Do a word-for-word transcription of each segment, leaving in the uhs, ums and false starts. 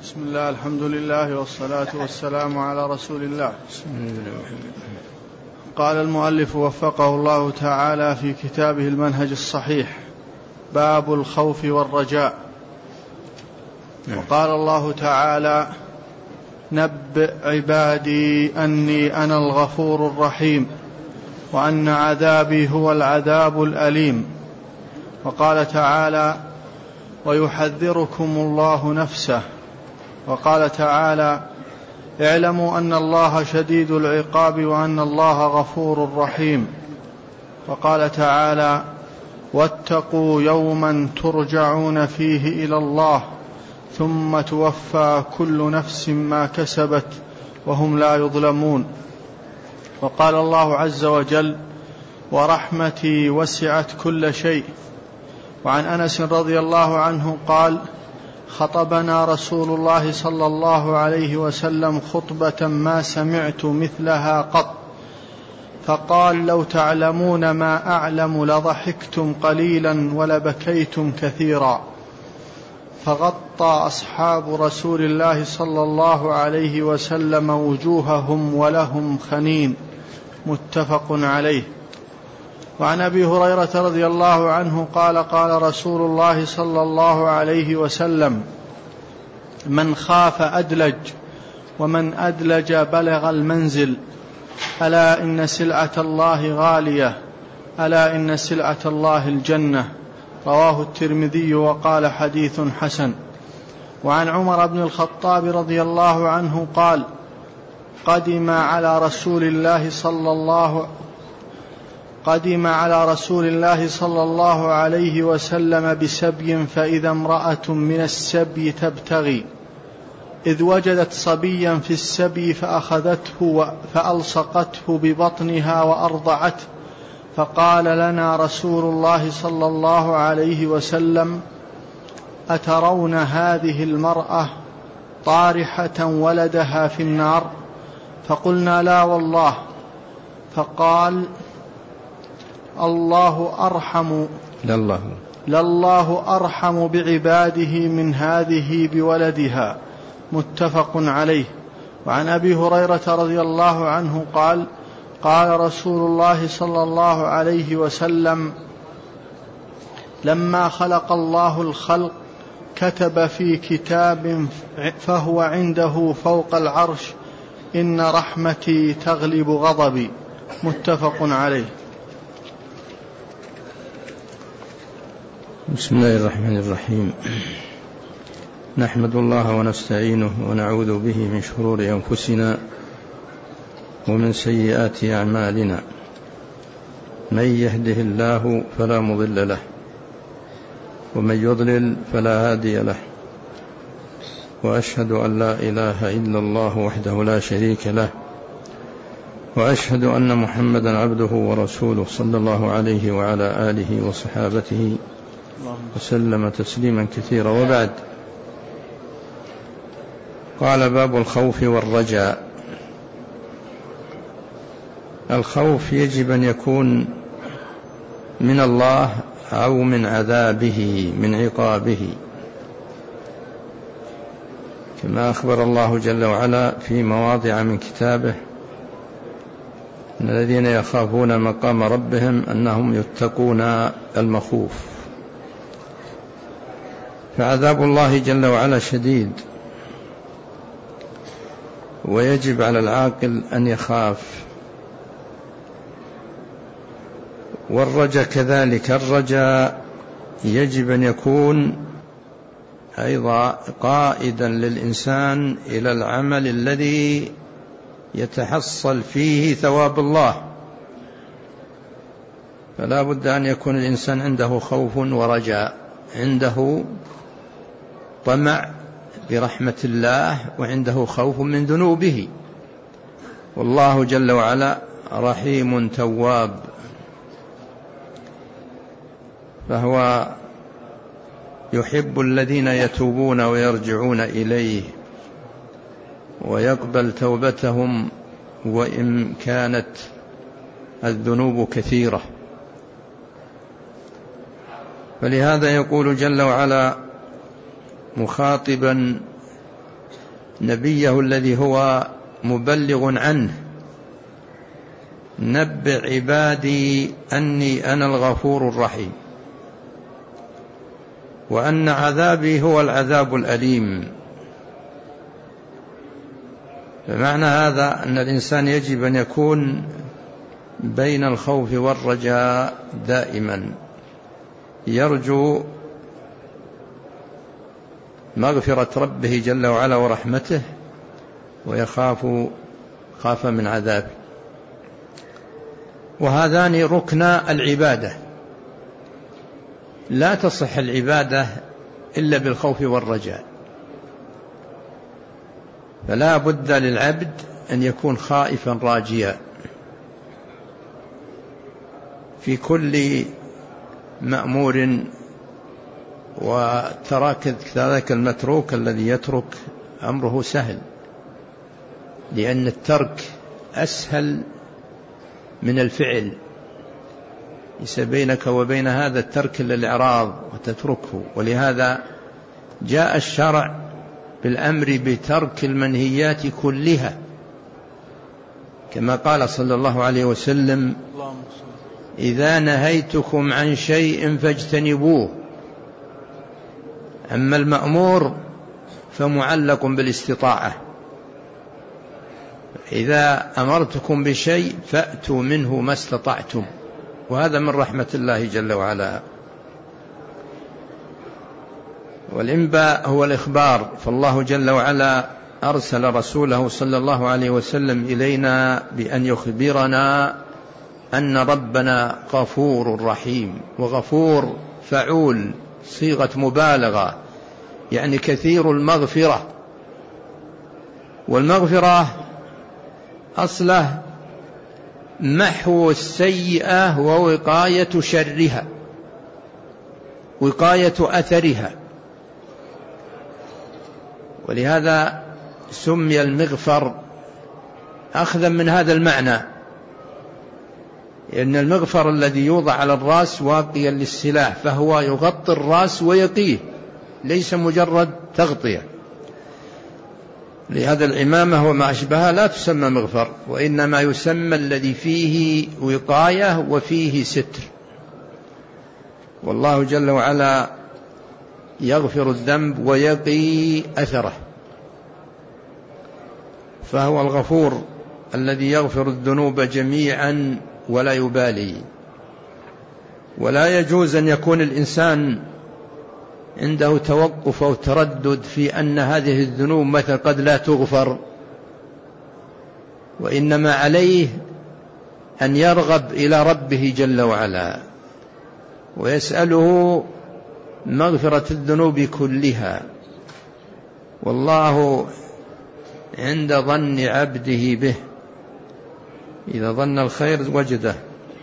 بسم الله، الحمد لله والصلاة والسلام على رسول الله. قال المؤلف وفقه الله تعالى في كتابه المنهج الصحيح: باب الخوف والرجاء. وقال الله تعالى: نبئ عبادي أني أنا الغفور الرحيم وأن عذابي هو العذاب الأليم. وقال تعالى: ويحذركم الله نفسه. وقال تعالى: اعلموا أن الله شديد العقاب وأن الله غفور رحيم. وقال تعالى: واتقوا يوما ترجعون فيه إلى الله ثم توفى كل نفس ما كسبت وهم لا يظلمون. وقال الله عز وجل: ورحمتي وسعت كل شيء. وعن أنس رضي الله عنه قال: خطبنا رسول الله صلى الله عليه وسلم خطبة ما سمعت مثلها قط، فقال: لو تعلمون ما أعلم لضحكتم قليلا ولبكيتم كثيرا. فغطى أصحاب رسول الله صلى الله عليه وسلم وجوههم ولهم خنين. متفق عليه. وعن أبي هريرة رضي الله عنه قال: قال رسول الله صلى الله عليه وسلم: من خاف أدلج ومن أدلج بلغ المنزل. ألا إن سلعة الله غالية، ألا إن سلعة الله الجنة. رواه الترمذي وقال: حديث حسن. وعن عمر بن الخطاب رضي الله عنه قال: قدم على رسول الله صلى الله قدم على رسول الله صلى الله عليه وسلم بسبي، فإذا امرأة من السبي تبتغي، إذ وجدت صبيا في السبي فأخذته فألصقته ببطنها وأرضعته، فقال لنا رسول الله صلى الله عليه وسلم: أترون هذه المرأة طارحة ولدها في النار؟ فقلنا: لا والله. فقال: الله أرحم لله, لله أرحم بعباده من هذه بولدها. متفق عليه. وعن أبي هريرة رضي الله عنه قال: قال رسول الله صلى الله عليه وسلم: لما خلق الله الخلق كتب في كتاب فهو عنده فوق العرش: إن رحمتي تغلب غضبي. متفق عليه. بسم الله الرحمن الرحيم. نحمد الله ونستعينه ونعوذ به من شرور أنفسنا ومن سيئات أعمالنا. من يهده الله فلا مضل له ومن يضلل فلا هادي له. وأشهد أن لا إله إلا الله وحده لا شريك له، وأشهد أن محمدا عبده ورسوله صلى الله عليه وعلى آله وصحابته وسلم تسليما كثيرا. وبعد، قال: باب الخوف والرجاء. الخوف يجب أن يكون من الله أو من عذابه، من عقابه، كما أخبر الله جل وعلا في مواضع من كتابه أن الذين يخافون مقام ربهم أنهم يتقون المخوف. فعذاب الله جل وعلا شديد، ويجب على العاقل أن يخاف. والرجاء كذلك، الرجاء يجب أن يكون أيضا قائدا للإنسان إلى العمل الذي يتحصل فيه ثواب الله. فلا بد أن يكون الإنسان عنده خوف ورجاء، عنده طمع برحمة الله وعنده خوف من ذنوبه. والله جل وعلا رحيم تواب، فهو يحب الذين يتوبون ويرجعون إليه ويقبل توبتهم وإن كانت الذنوب كثيرة. فلهذا يقول جل وعلا مخاطبا نبيه الذي هو مبلغ عنه: نبئ عبادي أني أنا الغفور الرحيم وأن عذابي هو العذاب الأليم. فمعنى هذا أن الإنسان يجب أن يكون بين الخوف والرجاء دائما، يرجو مغفرة ربه جل وعلا ورحمته، ويخاف خاف من عذابه. وهذان ركنا العبادة، لا تصح العبادة إلا بالخوف والرجاء، فلا بد للعبد أن يكون خائفا راجيا في كل مأمور، وترك ذلك المتروك الذي يترك أمره سهل، لأن الترك أسهل من الفعل. ليس بينك وبين هذا الترك إلا الإعراض وتتركه، ولهذا جاء الشرع بالأمر بترك المنهيات كلها، كما قال صلى الله عليه وسلم: إذا نهيتكم عن شيء فاجتنبوه. أما المأمور فمعلق بالاستطاعة، إذا أمرتكم بشيء فأتوا منه ما استطعتم، وهذا من رحمة الله جل وعلا. والإنباء هو الإخبار، فالله جل وعلا أرسل رسوله صلى الله عليه وسلم إلينا بأن يخبرنا أن ربنا غفور رحيم. وغفور فعول، صيغة مبالغة، يعني كثير المغفرة. والمغفرة أصله محو السيئة ووقاية شرها، وقاية أثرها، ولهذا سمي المغفر أخذا من هذا المعنى، لأن المغفر الذي يوضع على الرأس واقيا للسلاح، فهو يغطي الرأس ويقيه، ليس مجرد تغطية. لهذا العمامة وما أشبهها لا تسمى مغفر، وإنما يسمى الذي فيه وقاية وفيه ستر. والله جل وعلا يغفر الذنب ويقي أثره، فهو الغفور الذي يغفر الذنوب جميعا ولا يبالي. ولا يجوز أن يكون الإنسان عنده توقف أو تردد في أن هذه الذنوب مثل قد لا تغفر، وإنما عليه أن يرغب إلى ربه جل وعلا ويسأله مغفرة الذنوب كلها. والله عند ظن عبده به، إذا ظن الخير وجده.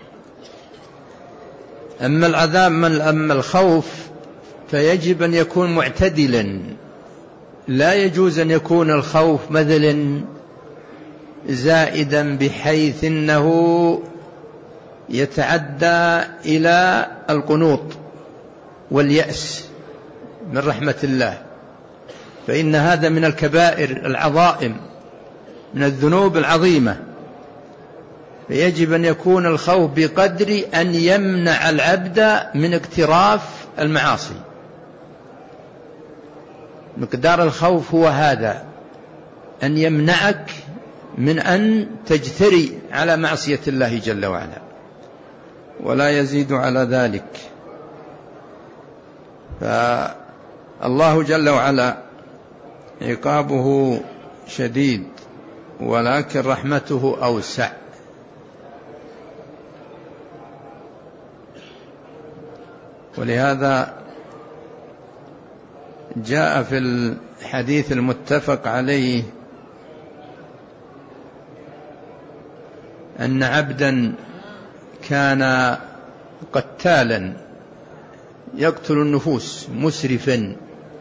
أما العذاب من أما الخوف فيجب أن يكون معتدلا، لا يجوز أن يكون الخوف مثلا زائدا بحيث أنه يتعدى إلى القنوط واليأس من رحمة الله، فإن هذا من الكبائر العظائم، من الذنوب العظيمة. فيجب أن يكون الخوف بقدر أن يمنع العبد من اقتراف المعاصي. مقدار الخوف هو هذا، أن يمنعك من أن تجتري على معصية الله جل وعلا، ولا يزيد على ذلك. فالله جل وعلا عقابه شديد، ولكن رحمته أوسع. ولهذا جاء في الحديث المتفق عليه أن عبدا كان قتالا يقتل النفوس مسرفا،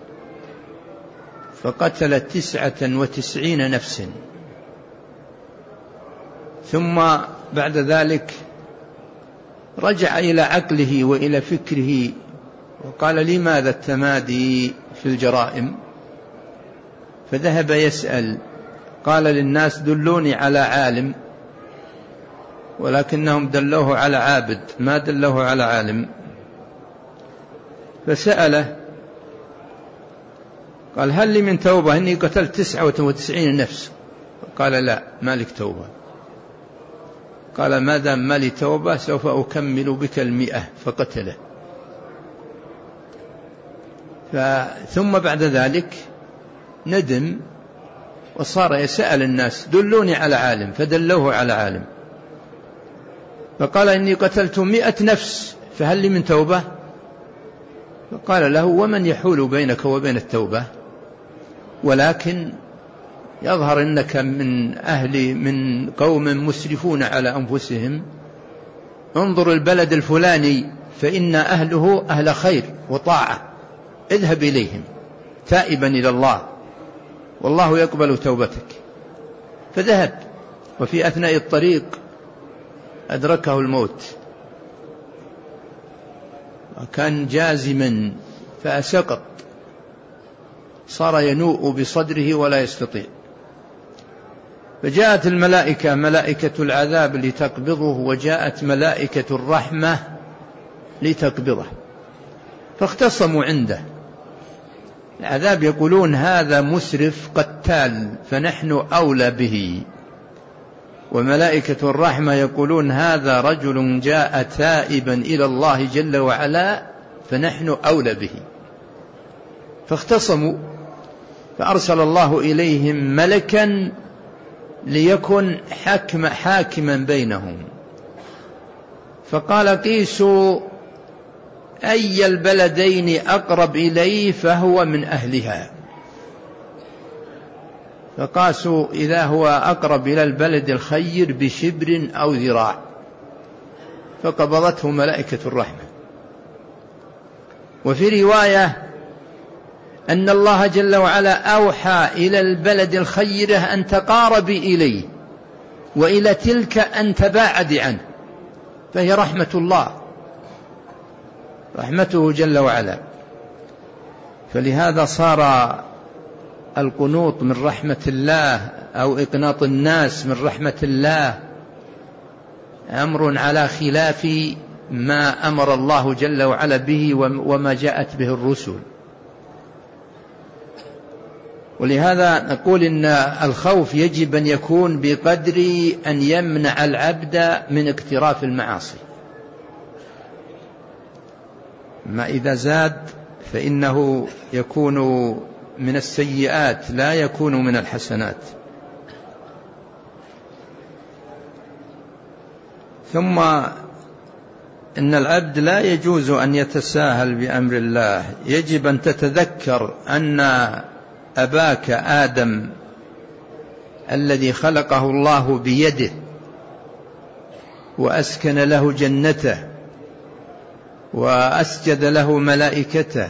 فقتل تسعة وتسعين نفسا، ثم بعد ذلك رجع إلى عقله وإلى فكره وقال: لماذا التمادي في الجرائم؟ فذهب يسأل، قال للناس دلوني على عالم، ولكنهم دلوه على عابد ما دلوه على عالم. فسأله قال هل لي من توبة؟ إني قتلت تسعة وتسعين نفس. قال لا، ما لك توبة. قال ما دام ما لي توبة سوف أكمل بك المئة. فقتله. ثم بعد ذلك ندم وصار يسأل الناس دلوني على عالم، فدلوه على عالم. فقال إني قتلت مئة نفس فهل لي من توبة؟ فقال له ومن يحول بينك وبين التوبة؟ ولكن يظهر أنك من أهل من قوم مسرفون على أنفسهم، انظر البلد الفلاني فإن أهله أهل خير وطاعة، اذهب إليهم تائبا إلى الله والله يقبل توبتك. فذهب، وفي أثناء الطريق أدركه الموت، وكان جازما فأسقط، صار ينوء بصدره ولا يستطيع. فجاءت الملائكة، ملائكة العذاب لتقبضه، وجاءت ملائكة الرحمة لتقبضه، فاختصموا عنده. العذاب يقولون هذا مسرف قتال فنحن أولى به، وملائكة الرحمة يقولون هذا رجل جاء تائبا إلى الله جل وعلا فنحن أولى به. فاختصموا، فأرسل الله إليهم ملكا ليكن حكم حاكما بينهم، فقال قيسوا أي البلدين أقرب إليه فهو من أهلها. فقاسوا إذا هو أقرب إلى البلد الخير بشبر أو ذراع، فقبضته ملائكة الرحمة. وفي رواية أن الله جل وعلا أوحى إلى البلد الخير أن تقاربي إليه، وإلى تلك أن تباعد عنه، فهي رحمة الله، رحمته جل وعلا. فلهذا صار القنوط من رحمة الله أو إقناط الناس من رحمة الله أمر على خلاف ما أمر الله جل وعلا به وما جاءت به الرسل. ولهذا نقول إن الخوف يجب أن يكون بقدر أن يمنع العبد من اقتراف المعاصي، ما إذا زاد فإنه يكون من السيئات لا يكون من الحسنات. ثم إن العبد لا يجوز أن يتساهل بأمر الله، يجب أن تتذكر أن أباك آدم الذي خلقه الله بيده وأسكن له جنته وأسجد له ملائكته،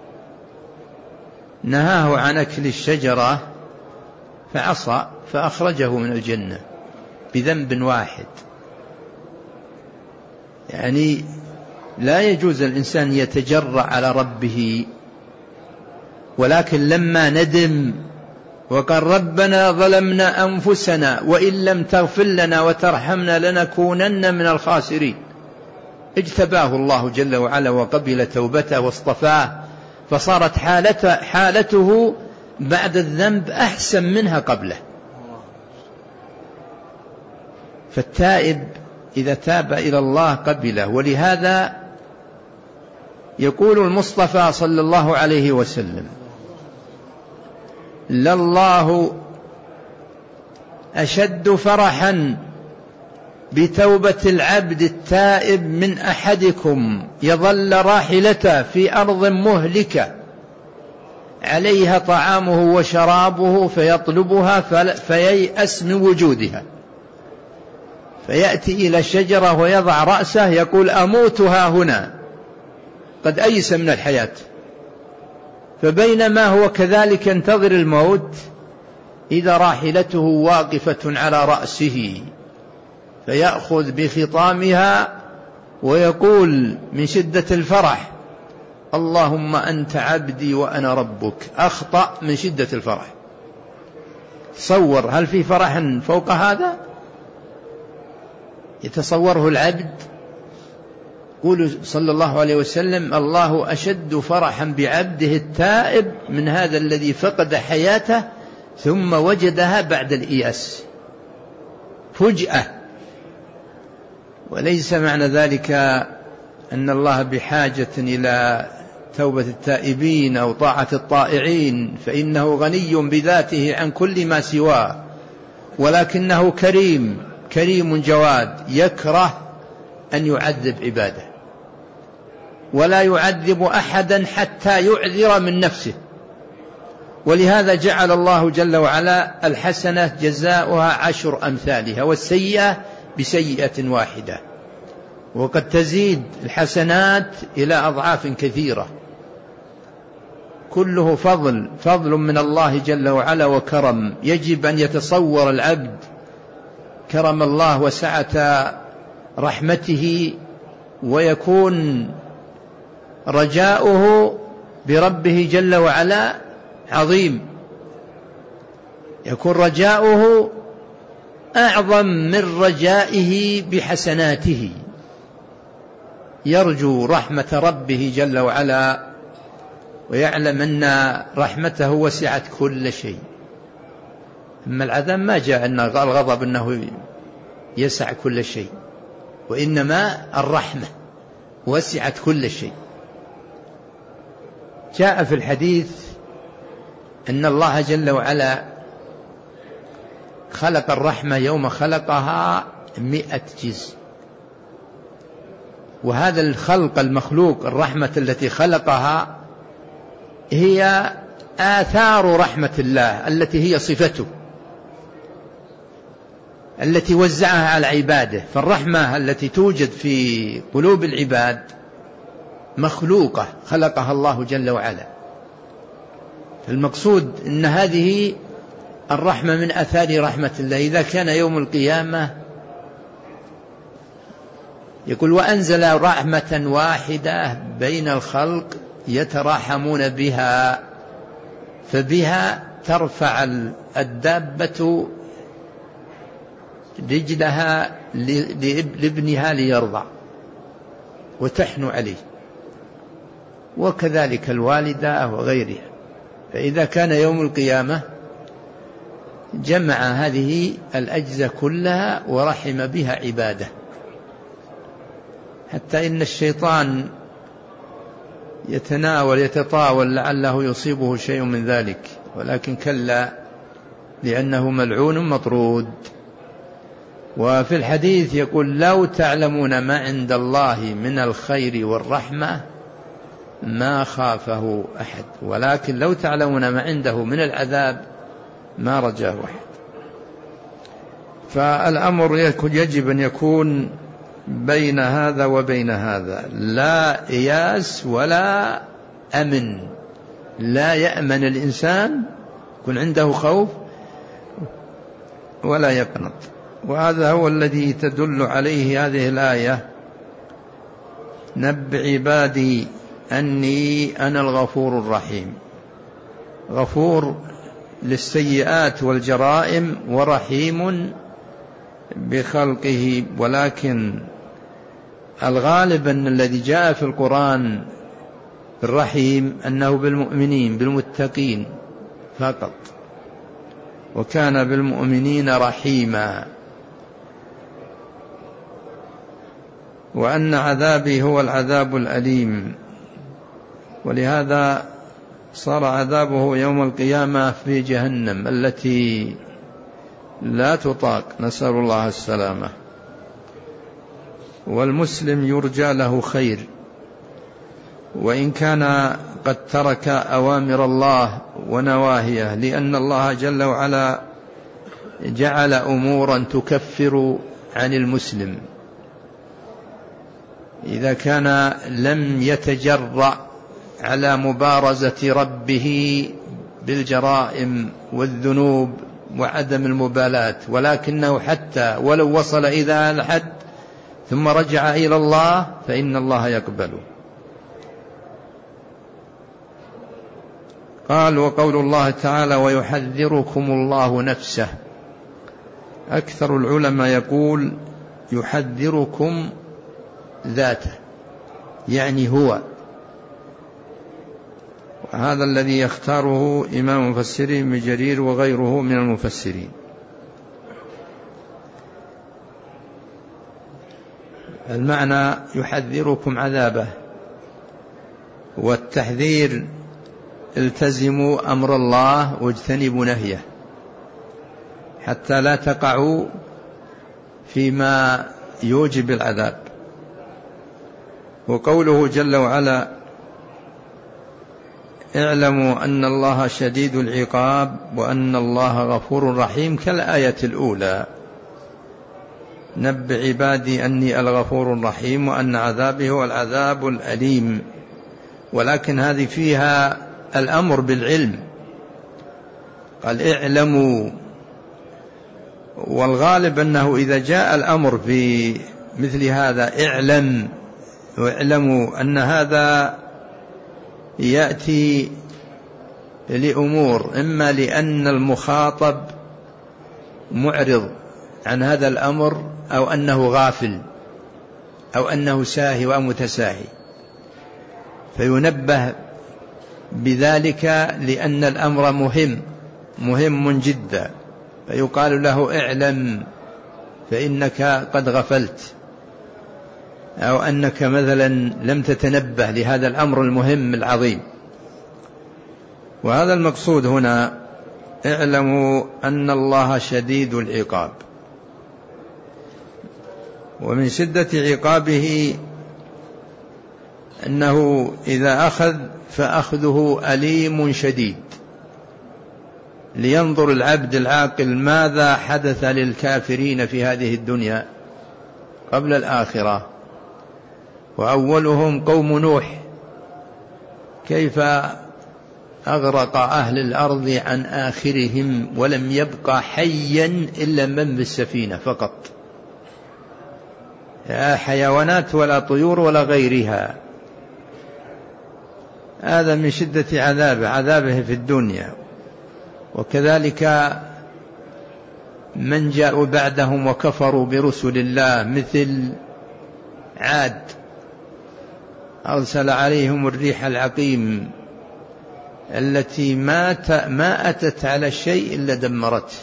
نهاه عن أكل الشجرة فعصى فأخرجه من الجنة بذنب واحد. يعني لا يجوز الإنسان يتجرأ على ربه، ولكن لما ندم وقال ربنا ظلمنا أنفسنا وإن لم تغفر لنا وترحمنا لنكونن من الخاسرين، اجتباه الله جل وعلا وقبل توبته واصطفاه، فصارت حالته, حالته بعد الذنب أحسن منها قبله. فالتائب إذا تاب إلى الله قبله. ولهذا يقول المصطفى صلى الله عليه وسلم لله أشد فرحا بتوبة العبد التائب من أحدكم يظل راحلته في أرض مهلكة عليها طعامه وشرابه فيطلبها فييأس من وجودها، فيأتي إلى الشجرة ويضع رأسه يقول أموتها هنا، قد أيس من الحياة. فبينما هو كذلك ينتظر الموت إذا راحلته واقفة على رأسه، فيأخذ بخطامها ويقول من شدة الفرح اللهم أنت عبدي وأنا ربك، أخطأ من شدة الفرح. تصور هل في فرح فوق هذا يتصوره العبد؟ قول صلى الله عليه وسلم: الله أشد فرحا بعبده التائب من هذا الذي فقد حياته ثم وجدها بعد الإياس فجأة. وليس معنى ذلك أن الله بحاجة إلى توبة التائبين أو طاعة الطائعين، فإنه غني بذاته عن كل ما سواه، ولكنه كريم كريم جواد، يكره أن يعذب عباده، ولا يعذب أحدا حتى يعذر من نفسه. ولهذا جعل الله جل وعلا الحسنة جزاؤها عشر أمثالها والسيئة بسيئة واحدة، وقد تزيد الحسنات إلى أضعاف كثيرة. كله فضل فضل من الله جل وعلا وكرم. يجب أن يتصور العبد كرم الله وسعة رحمته، ويكون رجاؤه بربه جل وعلا عظيم، يكون رجاؤه أعظم من رجائه بحسناته، يرجو رحمة ربه جل وعلا، ويعلم أن رحمته وسعت كل شيء. أما العذاب ما جاء أن الغضب أنه يسع كل شيء، وإنما الرحمة وسعت كل شيء. جاء في الحديث أن الله جل وعلا خلق الرحمة يوم خلقها مئة جزء، وهذا الخلق المخلوق الرحمة التي خلقها هي آثار رحمة الله التي هي صفته التي وزعها على عباده. فالرحمة التي توجد في قلوب العباد مخلوقة خلقها الله جل وعلا. المقصود أن هذه الرحمة من آثار رحمة الله. إذا كان يوم القيامة يقول: وأنزل رحمة واحدة بين الخلق يتراحمون بها، فبها ترفع الدابة رجلها لابنها ليرضع وتحن عليه، وكذلك الوالدة وغيرها. فإذا كان يوم القيامة جمع هذه الأجزاء كلها ورحم بها عباده، حتى إن الشيطان يتناول يتطاول لعله يصيبه شيء من ذلك، ولكن كلا لأنه ملعون مطرود. وفي الحديث يقول: لو تعلمون ما عند الله من الخير والرحمة ما خافه أحد، ولكن لو تعلمون ما عنده من العذاب ما رجاه أحد. فالأمر يجب أن يكون بين هذا وبين هذا، لا إياس ولا أمن. لا يأمن الإنسان، يكون عنده خوف، ولا يقنط. وهذا هو الذي تدل عليه هذه الآية: نبئ عبادي أني أنا الغفور الرحيم. غفور للسيئات والجرائم ورحيم بخلقه، ولكن الغالب أن الذي جاء في القرآن الرحيم أنه بالمؤمنين بالمتقين فقط، وكان بالمؤمنين رحيما، وأن عذابي هو العذاب الأليم. ولهذا صار عذابه يوم القيامة في جهنم التي لا تطاق، نسأل الله السلامة. والمسلم يرجى له خير، وإن كان قد ترك أوامر الله ونواهيه، لأن الله جل وعلا جعل أمورا تكفر عن المسلم إذا كان لم يتجرأ على مبارزة ربه بالجرائم والذنوب وعدم المبالاة، ولكنه حتى ولو وصل إلى هذا الحد ثم رجع إلى الله فإن الله يقبله. قال: وقول الله تعالى: ويحذركم الله نفسه. أكثر العلماء يقول يحذركم ذاته، يعني هو، وهذا الذي يختاره إمام المفسرين ابن جرير وغيره من المفسرين. المعنى يحذركم عذابه، والتحذير التزموا أمر الله واجتنبوا نهيه حتى لا تقعوا فيما يوجب العذاب. وقوله جل وعلا: اعلموا أن الله شديد العقاب وأن الله غفور رحيم، كالآية الأولى: نبئ عبادي أني الغفور الرحيم وأن عذابي هو العذاب الأليم. ولكن هذه فيها الأمر بالعلم، قال اعلموا، والغالب أنه إذا جاء الأمر في مثل هذا اعلم واعلموا أن هذا يأتي لأمور، إما لأن المخاطب معرض عن هذا الأمر، أو أنه غافل، أو أنه ساهي ومتساهي، فينبه بذلك لأن الأمر مهم مهم جدا، فيقال له اعلم فإنك قد غفلت، أو أنك مثلا لم تتنبه لهذا الأمر المهم العظيم. وهذا المقصود هنا: اعلموا أن الله شديد العقاب. ومن شدة عقابه أنه إذا أخذ فأخذه أليم شديد، لينظر العبد العاقل ماذا حدث للكافرين في هذه الدنيا قبل الآخرة. وأولهم قوم نوح، كيف أغرق أهل الأرض عن آخرهم ولم يبقى حيا إلا من بالسفينة فقط، لا حيوانات ولا طيور ولا غيرها. هذا من شدة عذابه عذابه في الدنيا. وكذلك من جاءوا بعدهم وكفروا برسل الله، مثل عاد أرسل عليهم الريح العقيم التي ما ما أتت على الشيء إلا دمرته،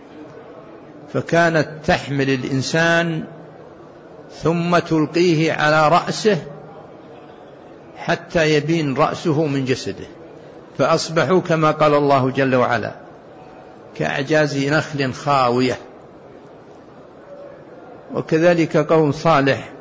فكانت تحمل الإنسان ثم تلقيه على رأسه حتى يبين رأسه من جسده، فأصبحوا كما قال الله جل وعلا كأعجاز نخل خاوية. وكذلك قوم صالح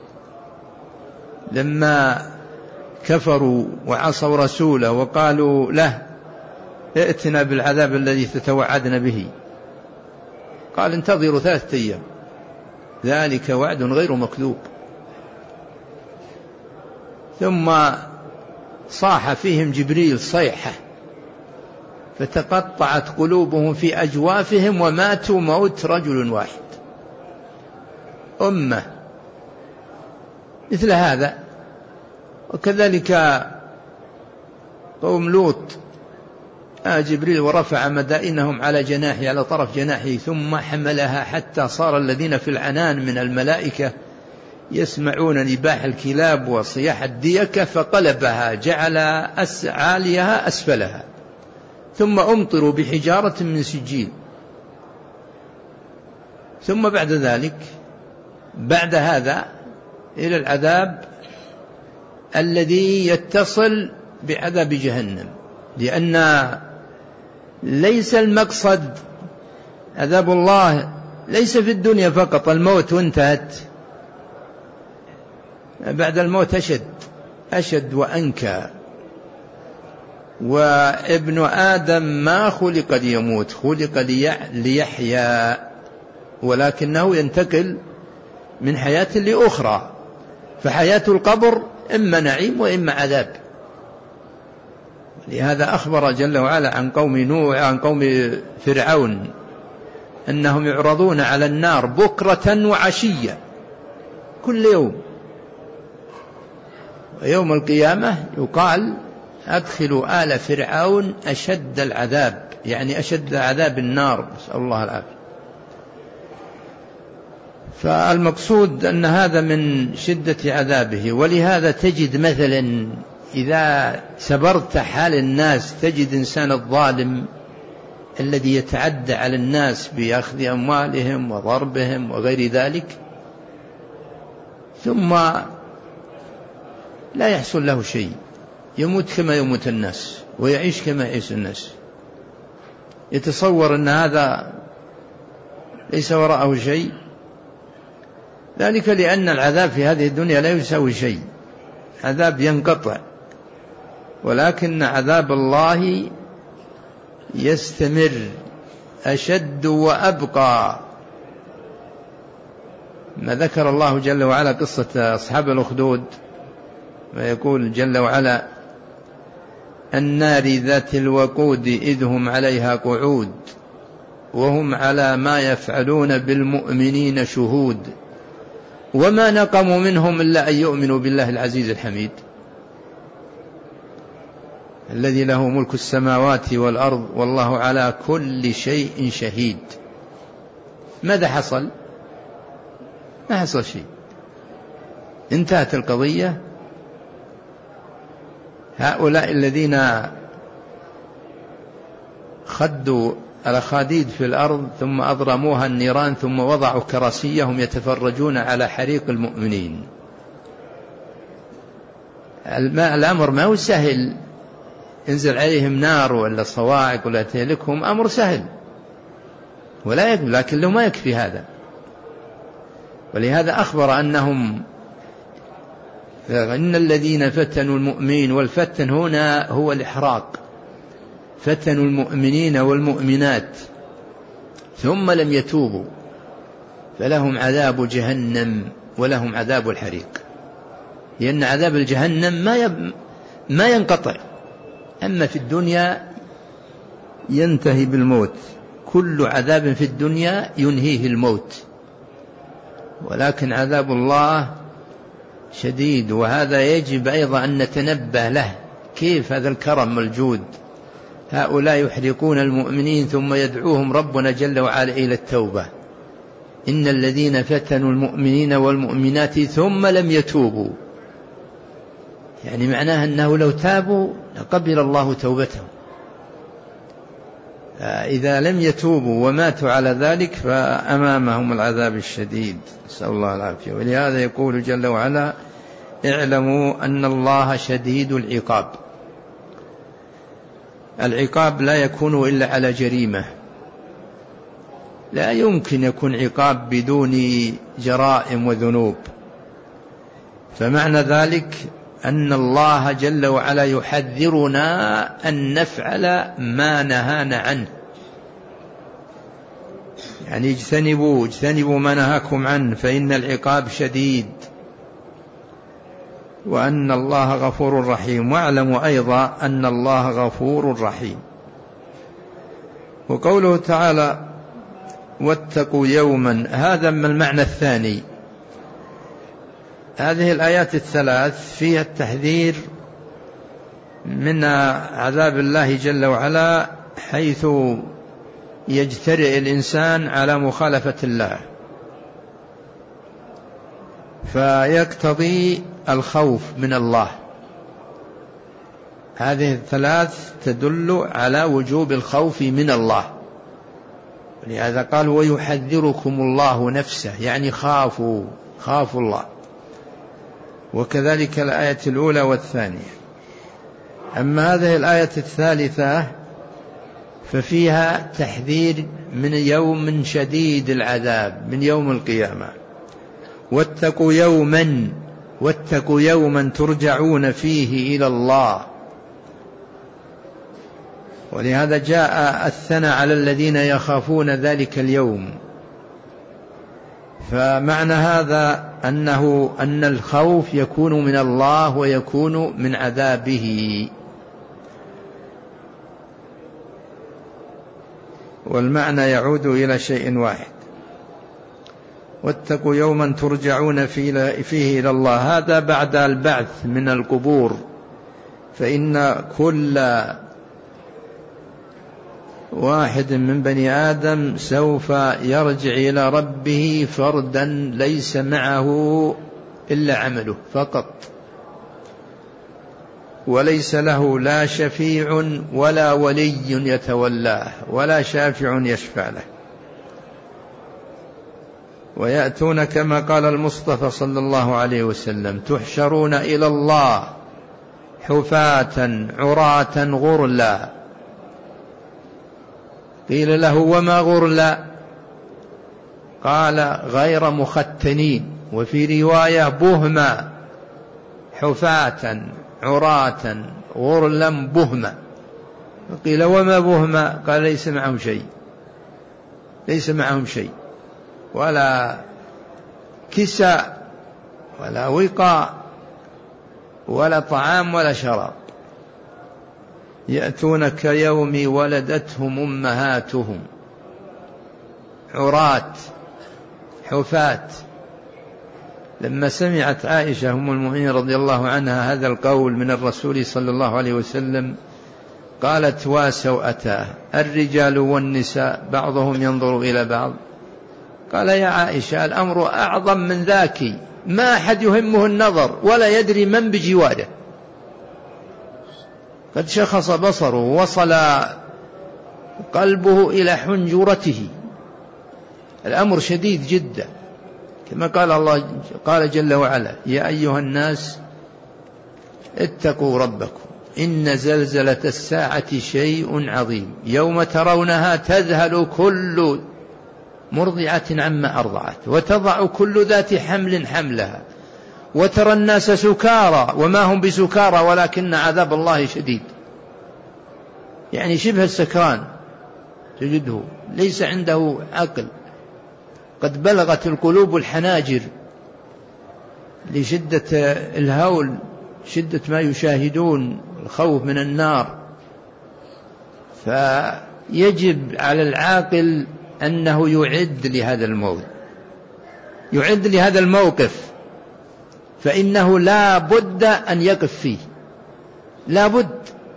لما كفروا وعصوا رسوله وقالوا له ائتنا بالعذاب الذي تتوعدنا به، قال انتظروا ثلاثة أيام ذلك وعد غير مكذوب. ثم صاح فيهم جبريل صيحة فتقطعت قلوبهم في أجوافهم وماتوا موت رجل واحد. أمة مثل هذا. وكذلك قوم لوط، آه جبريل ورفع مدائنهم على جناحه على طرف جناحه ثم حملها حتى صار الذين في العنان من الملائكة يسمعون نباح الكلاب وصياح الديكة فقلبها جعل عاليها أسفلها، ثم أمطروا بحجارة من سجيل. ثم بعد ذلك بعد هذا إلى العذاب الذي يتصل بعذاب جهنم، لأن ليس المقصد عذاب الله ليس في الدنيا فقط الموت وانتهت، بعد الموت أشد أشد وأنكى. وابن آدم ما خلق ليموت، خلق ليحيا، ولكنه ينتقل من حياة لأخرى، فحياة القبر إما نعيم وإما عذاب. لهذا أخبر جل وعلا عن قوم نوح عن قوم فرعون أنهم يعرضون على النار بكرة وعشية كل يوم، ويوم القيامة يقال أدخلوا آل فرعون أشد العذاب، يعني أشد عذاب النار، نسأل الله العافية. فالمقصود أن هذا من شدة عذابه. ولهذا تجد مثلا إذا سبرت حال الناس تجد إنسان الظالم الذي يتعدى على الناس بأخذ أموالهم وضربهم وغير ذلك، ثم لا يحصل له شيء، يموت كما يموت الناس ويعيش كما يعيش الناس، يتصور أن هذا ليس وراءه شيء، ذلك لأن العذاب في هذه الدنيا لا يساوي شيء، عذاب ينقطع، ولكن عذاب الله يستمر أشد وأبقى. ما ذكر الله جل وعلا قصة أصحاب الأخدود، ما يقول جل وعلا: النار ذات الوقود إذ هم عليها قعود وهم على ما يفعلون بالمؤمنين شهود وما نقموا منهم إلا أن يؤمنوا بالله العزيز الحميد الذي له ملك السماوات والأرض والله على كل شيء شهيد. ماذا حصل؟ ما حصل شيء، انتهت القضية. هؤلاء الذين خدوا الأخاديد في الأرض ثم أضرموها النيران ثم وضعوا كراسيهم يتفرجون على حريق المؤمنين. الأمر ما هو سهل، انزل عليهم نار ولا صواعق ولا تهلكهم، أمر سهل ولا يكفي، لكن لو ما يكفي هذا. ولهذا أخبر أنهم إن الذين فتنوا المؤمنين، والفتن هنا هو الإحراق، فتنوا المؤمنين والمؤمنات ثم لم يتوبوا فلهم عذاب جهنم ولهم عذاب الحريق، لأن عذاب الجهنم ما يب... ما ينقطع، أما في الدنيا ينتهي بالموت، كل عذاب في الدنيا ينهيه الموت، ولكن عذاب الله شديد. وهذا يجب أيضا أن نتنبه له، كيف هذا الكرم والجود، هؤلاء يحرقون المؤمنين ثم يدعوهم ربنا جل وعلا إلى التوبة. إن الذين فتنوا المؤمنين والمؤمنات ثم لم يتوبوا، يعني معناه أنه لو تابوا لقبل الله توبتهم. إذا لم يتوبوا وماتوا على ذلك فأمامهم العذاب الشديد، نسأل الله العافية. ولهذا يقول جل وعلا: اعلموا أن الله شديد العقاب. العقاب لا يكون إلا على جريمة، لا يمكن يكون عقاب بدون جرائم وذنوب. فمعنى ذلك أن الله جل وعلا يحذرنا أن نفعل ما نهانا عنه، يعني اجتنبوا اجتنبوا ما نهاكم عنه فإن العقاب شديد، وأن الله غفور رحيم. واعلموا أيضا أن الله غفور رحيم. وقوله تعالى: واتقوا يوما، هذا من المعنى الثاني. هذه الآيات الثلاث فيها التحذير من عذاب الله جل وعلا، حيث يجترئ الإنسان على مخالفة الله، فيقتضي الخوف من الله. هذه الثلاث تدل على وجوب الخوف من الله، لهذا قال: ويحذركم الله نفسه، يعني خافوا خافوا الله. وكذلك الآية الأولى والثانية. أما هذه الآية الثالثة ففيها تحذير من يوم شديد العذاب، من يوم القيامة. واتقوا يوما، واتقوا يوما ترجعون فيه إلى الله. ولهذا جاء الثناء على الذين يخافون ذلك اليوم. فمعنى هذا أنه أن الخوف يكون من الله ويكون من عذابه. والمعنى يعود إلى شيء واحد: واتقوا يوما ترجعون فيه إلى الله. هذا بعد البعث من القبور، فإن كل واحد من بني آدم سوف يرجع إلى ربه فردا ليس معه إلا عمله فقط، وليس له لا شفيع ولا ولي يتولاه ولا شافع يشفع له. ويأتون كما قال المصطفى صلى الله عليه وسلم: تحشرون إلى الله حفاة عراة غرلا. قيل له: وما غرلا؟ قال: غير مختنين. وفي رواية: بهما، حفاة عراة غرلا بهما. قيل: وما بهما؟ قال: ليس معهم شيء، ليس معهم شيء، ولا كساء ولا وقاء ولا طعام ولا شراب. يأتون كيوم ولدتهم أمهاتهم عراة حفاة. لما سمعت عائشة أم المؤمنين رضي الله عنها هذا القول من الرسول صلى الله عليه وسلم قالت: واسوءتاه، الرجال والنساء بعضهم ينظر إلى بعض. قال: يا عائشة، الأمر أعظم من ذاك، ما أحد يهمه النظر ولا يدري من بجواره، قد شخص بصره ووصل قلبه إلى حنجرته. الأمر شديد جدا، كما قال الله قال جل وعلا: يا أيها الناس اتقوا ربكم إن زلزلة الساعة شيء عظيم يوم ترونها تذهل كل مرضعة عما أرضعت وتضع كل ذات حمل حملها وترى الناس سكارى وما هم بسكارى ولكن عذاب الله شديد. يعني شبه السكران تجده ليس عنده عقل، قد بلغت القلوب الحناجر لشدة الهول، شدة ما يشاهدون، الخوف من النار. فيجب على العاقل أنه يعد لهذا الموت، يعد لهذا الموقف، فإنه لا بد أن يقف فيه، لا بد.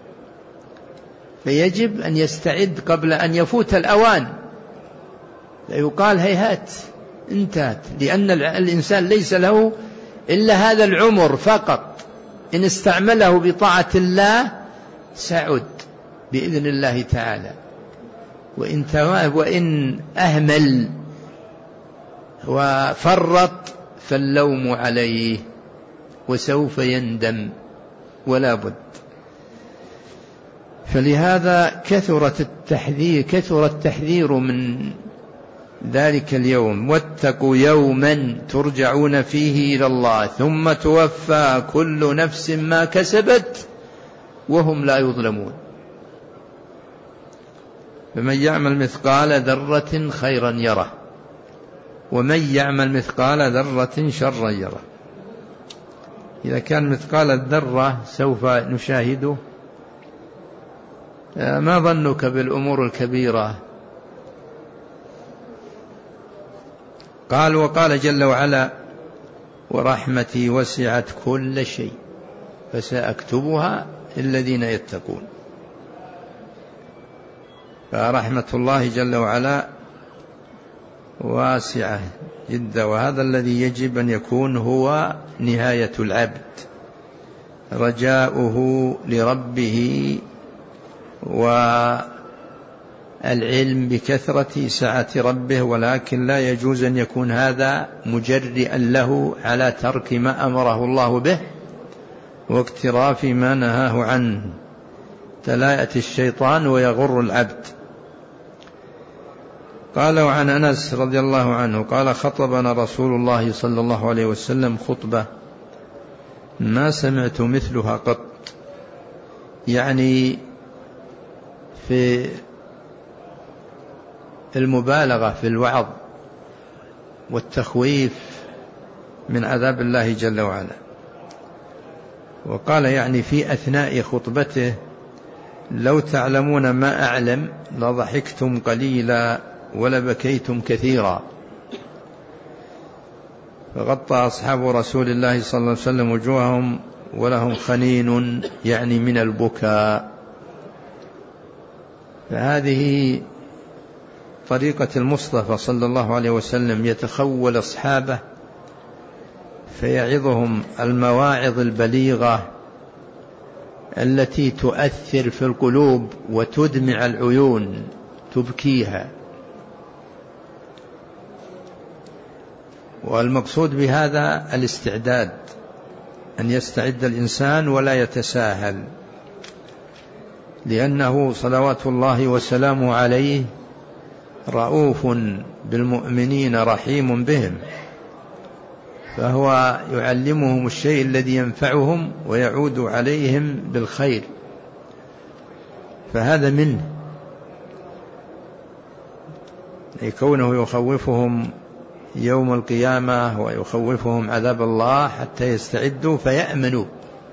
فيجب أن يستعد قبل أن يفوت الأوان، لا يقال هيهات انتهت، لأن الإنسان ليس له إلا هذا العمر فقط، إن استعمله بطاعة الله سعد بإذن الله تعالى، وإن, وإن أهمل وفرط فاللوم عليه وسوف يندم ولا بد. فلهذا كثرت التحذير كثر التحذير من ذلك اليوم: واتقوا يوما ترجعون فيه إلى الله ثم توفى كل نفس ما كسبت وهم لا يظلمون. فمن يعمل مثقال ذرة خيرا يره ومن يعمل مثقال ذرة شرا يره. إذا كان مثقال الذرة سوف نشاهده، ما ظنك بالأمور الكبيرة؟ قال: وقال جل وعلا: ورحمتي وسعت كل شيء فسأكتبها للذين يتقون. فرحمة الله جل وعلا واسعة جدا، وهذا الذي يجب أن يكون هو نهاية العبد، رجاؤه لربه والعلم بكثرة سعة ربه. ولكن لا يجوز أن يكون هذا مجرئا له على ترك ما أمره الله به واقتراف ما نهاه عنه، فلا يأتي الشيطان ويغر العبد. قال: وعن أنس رضي الله عنه قال: خطبنا رسول الله صلى الله عليه وسلم خطبة ما سمعت مثلها قط، يعني في المبالغة في الوعظ والتخويف من عذاب الله جل وعلا. وقال يعني في أثناء خطبته: لو تعلمون ما أعلم لضحكتم قليلا ولبكيتم كثيرا. فغطى أصحاب رسول الله صلى الله عليه وسلم وجوههم ولهم خنين يعني من البكاء. فهذه طريقة المصطفى صلى الله عليه وسلم، يتخول أصحابه فيعظهم المواعظ البليغة التي تؤثر في القلوب وتدمع العيون تبكيها. والمقصود بهذا الاستعداد، أن يستعد الإنسان ولا يتساهل، لأنه صلوات الله وسلامه عليه رؤوف بالمؤمنين رحيم بهم، فهو يعلمهم الشيء الذي ينفعهم ويعود عليهم بالخير، فهذا منه، كونه يخوفهم يوم القيامة ويخوفهم عذاب الله حتى يستعدوا فيأمنوا،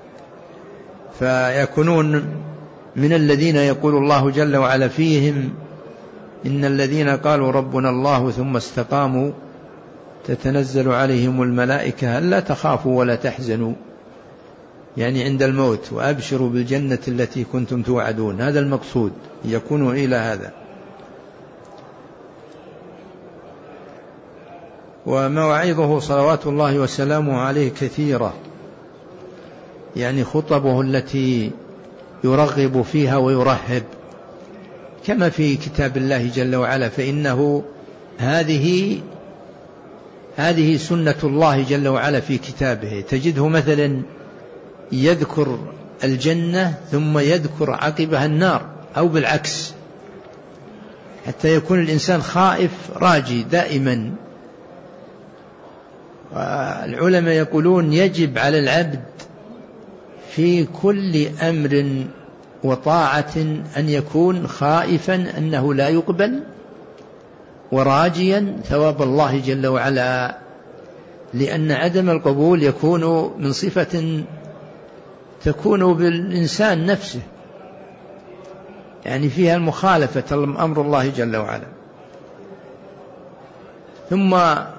فيكونون من الذين يقول الله جل وعلا فيهم: إن الذين قالوا ربنا الله ثم استقاموا تتنزل عليهم الملائكة ألا تخافوا ولا تحزنوا، يعني عند الموت، وأبشروا بالجنة التي كنتم توعدون. هذا المقصود، يكونوا إلى هذا. ومواعظه صلوات الله وسلامه عليه كثيرة، يعني خطبه التي يرغب فيها ويرهب، كما في كتاب الله جل وعلا، فإنه هذه هذه سنة الله جل وعلا في كتابه. تجده مثلا يذكر الجنة ثم يذكر عقبها النار، أو بالعكس، حتى يكون الإنسان خائف راجي دائما. العلماء يقولون يجب على العبد في كل أمر وطاعة أن يكون خائفا أنه لا يقبل، وراجيا ثواب الله جل وعلا، لأن عدم القبول يكون من صفة تكون بالإنسان نفسه، يعني فيها المخالفة أمر الله جل وعلا. ثم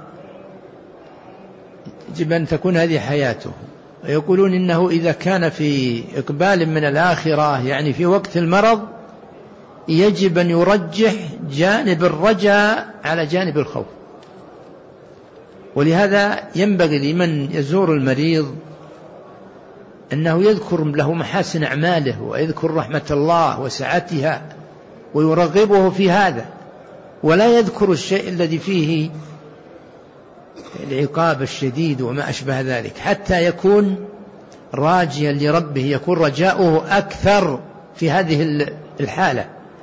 يجب أن تكون هذه حياته. ويقولون إنه إذا كان في إقبال من الآخرة، يعني في وقت المرض، يجب أن يرجح جانب الرجاء على جانب الخوف. ولهذا ينبغي لمن يزور المريض أنه يذكر له محاسن أعماله، ويذكر رحمة الله وسعتها، ويرغبه في هذا، ولا يذكر الشيء الذي فيه العقاب الشديد وما أشبه ذلك، حتى يكون راجيا لربه، يكون رجاؤه أكثر في هذه الحالة.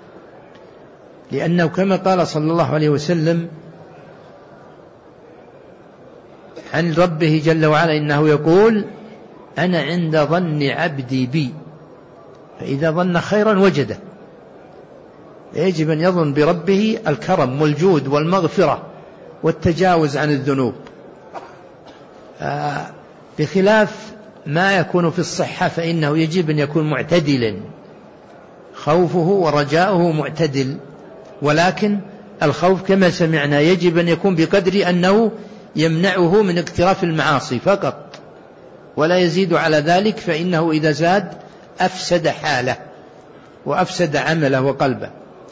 لأنه كما قال صلى الله عليه وسلم عن ربه جل وعلا إنه يقول: أنا عند ظن عبدي بي، فإذا ظن خيرا وجده. يجب أن يظن بربه الكرم والجود والمغفرة والتجاوز عن الذنوب، بخلاف ما يكون في الصحة، فإنه يجب أن يكون معتدلا، خوفه ورجاؤه معتدل. ولكن الخوف كما سمعنا يجب أن يكون بقدر أنه يمنعه من اقتراف المعاصي فقط، ولا يزيد على ذلك، فإنه إذا زاد أفسد حاله وأفسد عمله وقلبه.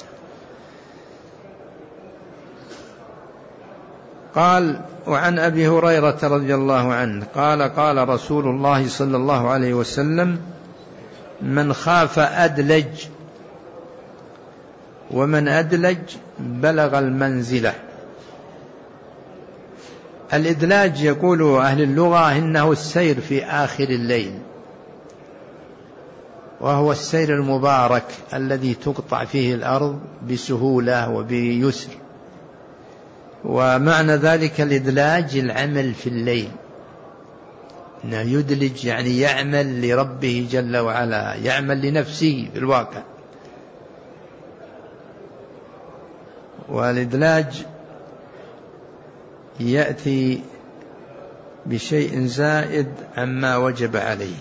قال: وعن أبي هريرة رضي الله عنه قال: قال رسول الله صلى الله عليه وسلم: من خاف أدلج، ومن أدلج بلغ المنزلة. الإدلاج يقول أهل اللغة إنه السير في آخر الليل، وهو السير المبارك الذي تقطع فيه الأرض بسهولة وبيسر. ومعنى ذلك الإدلاج العمل في الليل، إنه يدلج يعني يعمل لربه جل وعلا، يعمل لنفسه في الواقع. والإدلاج يأتي بشيء زائد عما وجب عليه،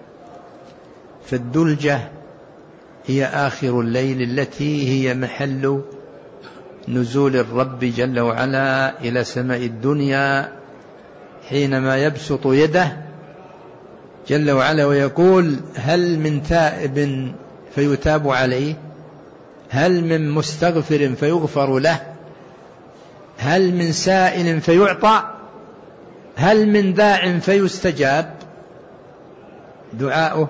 فالدلجة هي آخر الليل التي هي محل نزول الرب جل وعلا إلى سماء الدنيا، حينما يبسط يده جل وعلا ويقول: هل من تائب فيتاب عليه؟ هل من مستغفر فيغفر له؟ هل من سائل فيعطى؟ هل من داع فيستجاب دعاؤه؟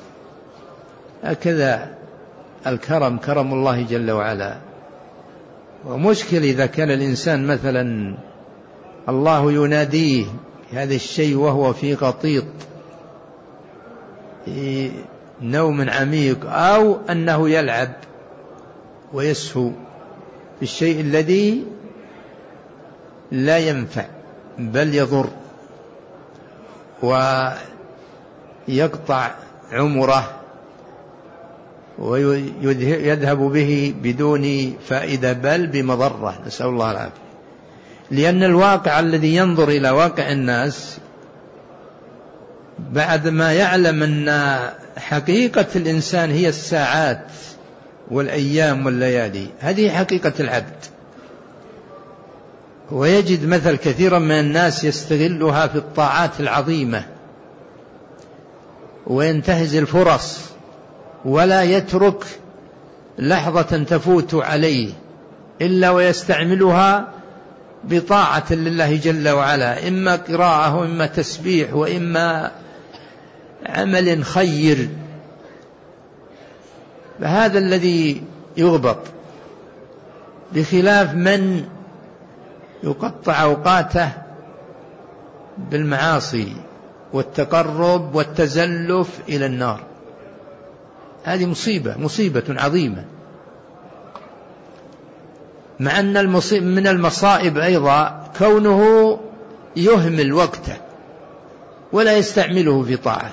هكذا الكرم، كرم الله جل وعلا. ومشكل إذا كان الإنسان مثلا الله يناديه هذا الشيء وهو في غطيط في نوم عميق، أو أنه يلعب ويسهو بالشيء الذي لا ينفع بل يضر ويقطع عمره ويذهب به بدون فائدة بل بمضرة، نسأل الله العافية. لأن الواقع الذي ينظر إلى واقع الناس بعد ما يعلم أن حقيقة الإنسان هي الساعات والأيام والليالي، هذه حقيقة العبد، ويجد مثل كثيرا من الناس يستغلها في الطاعات العظيمة وينتهز الفرص ولا يترك لحظة تفوت عليه إلا ويستعملها بطاعة لله جل وعلا، إما قراءة وإما تسبيح وإما عمل خير. فهذا الذي يغبط، بخلاف من يقطع أوقاته بالمعاصي والتقرب والتزلف إلى النار. هذه مصيبة، مصيبة عظيمة. مع أن المصيب من المصائب أيضا كونه يهمل وقته ولا يستعمله في طاعة.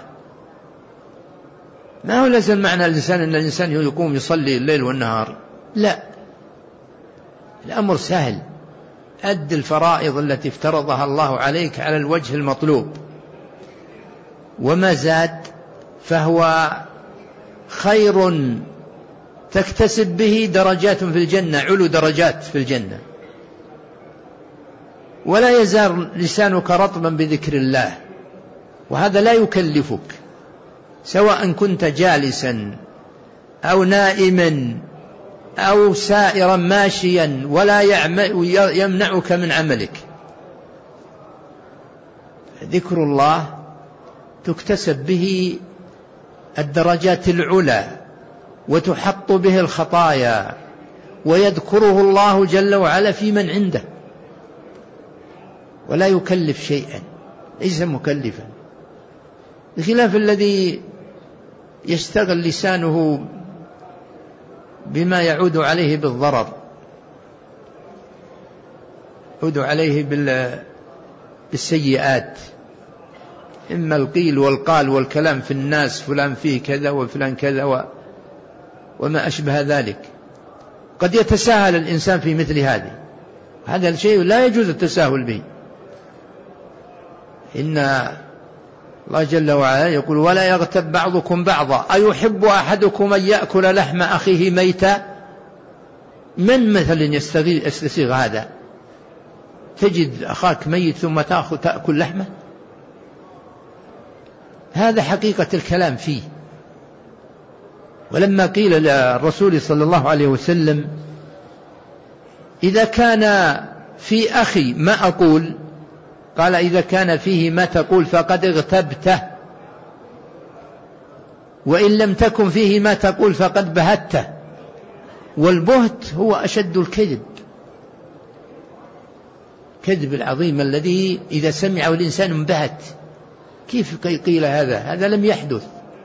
ما هو لازم معنى الإنسان أن الإنسان يقوم يصلي الليل والنهار، لا، الأمر سهل. أد الفرائض التي افترضها الله عليك على الوجه المطلوب، وما زاد فهو خير تكتسب به درجات في الجنة، علو درجات في الجنة. ولا يزال لسانك رطبا بذكر الله، وهذا لا يكلفك، سواء كنت جالسا أو نائما أو سائرا ماشيا، ولا يمنعك من عملك. ذكر الله تكتسب به الدرجات العلى وتحط به الخطايا، ويذكره الله جل وعلا في من عنده، ولا يكلف شيئا، ليس مكلفا، بخلاف الذي يشتغل لسانه بما يعود عليه بالضرر، يعود عليه بالسيئات، إما القيل والقال والكلام في الناس، فلان فيه كذا وفلان كذا وما أشبه ذلك. قد يتساهل الإنسان في مثل هذه، هذا الشيء لا يجوز التساهل به. إن الله جل وعلا يقول: ولا يغتب بعضكم بعضا أيحب أحدكم أن يأكل لحم أخيه ميتا. من مثل يستسيغ هذا؟ تجد أخاك ميت ثم تأخذ تأكل لحمه؟ هذا حقيقة الكلام فيه. ولما قيل للرسول صلى الله عليه وسلم: إذا كان في أخي ما أقول، قال: إذا كان فيه ما تقول فقد اغتبته، وإن لم تكن فيه ما تقول فقد بهته. والبهت هو أشد الكذب، كذب العظيم الذي إذا سمعه الإنسان انبهت. كيف قيل هذا؟ هذا لم يحدث.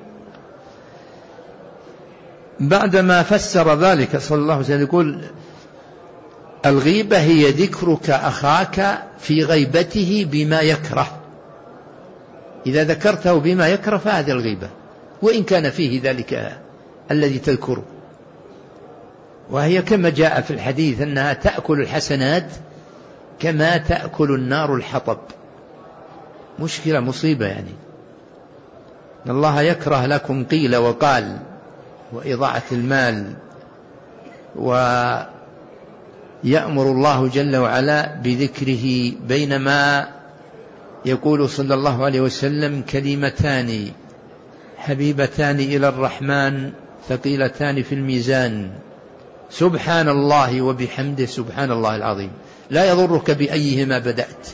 بعدما فسر ذلك صلى الله عليه وسلم يقول: الغيبة هي ذكرك أخاك في غيبته بما يكره. إذا ذكرته بما يكره فهذه الغيبة، وإن كان فيه ذلك الذي تذكره. وهي كما جاء في الحديث أنها تأكل الحسنات كما تأكل النار الحطب. مشكلة، مصيبة يعني. إن الله يكره لكم قيل وقال وإضاعة المال، ويأمر الله جل وعلا بذكره، بينما يقول صلى الله عليه وسلم: كلمتان حبيبتان إلى الرحمن ثقيلتان في الميزان، سبحان الله وبحمده سبحان الله العظيم، لا يضرك بأيهما بدأت.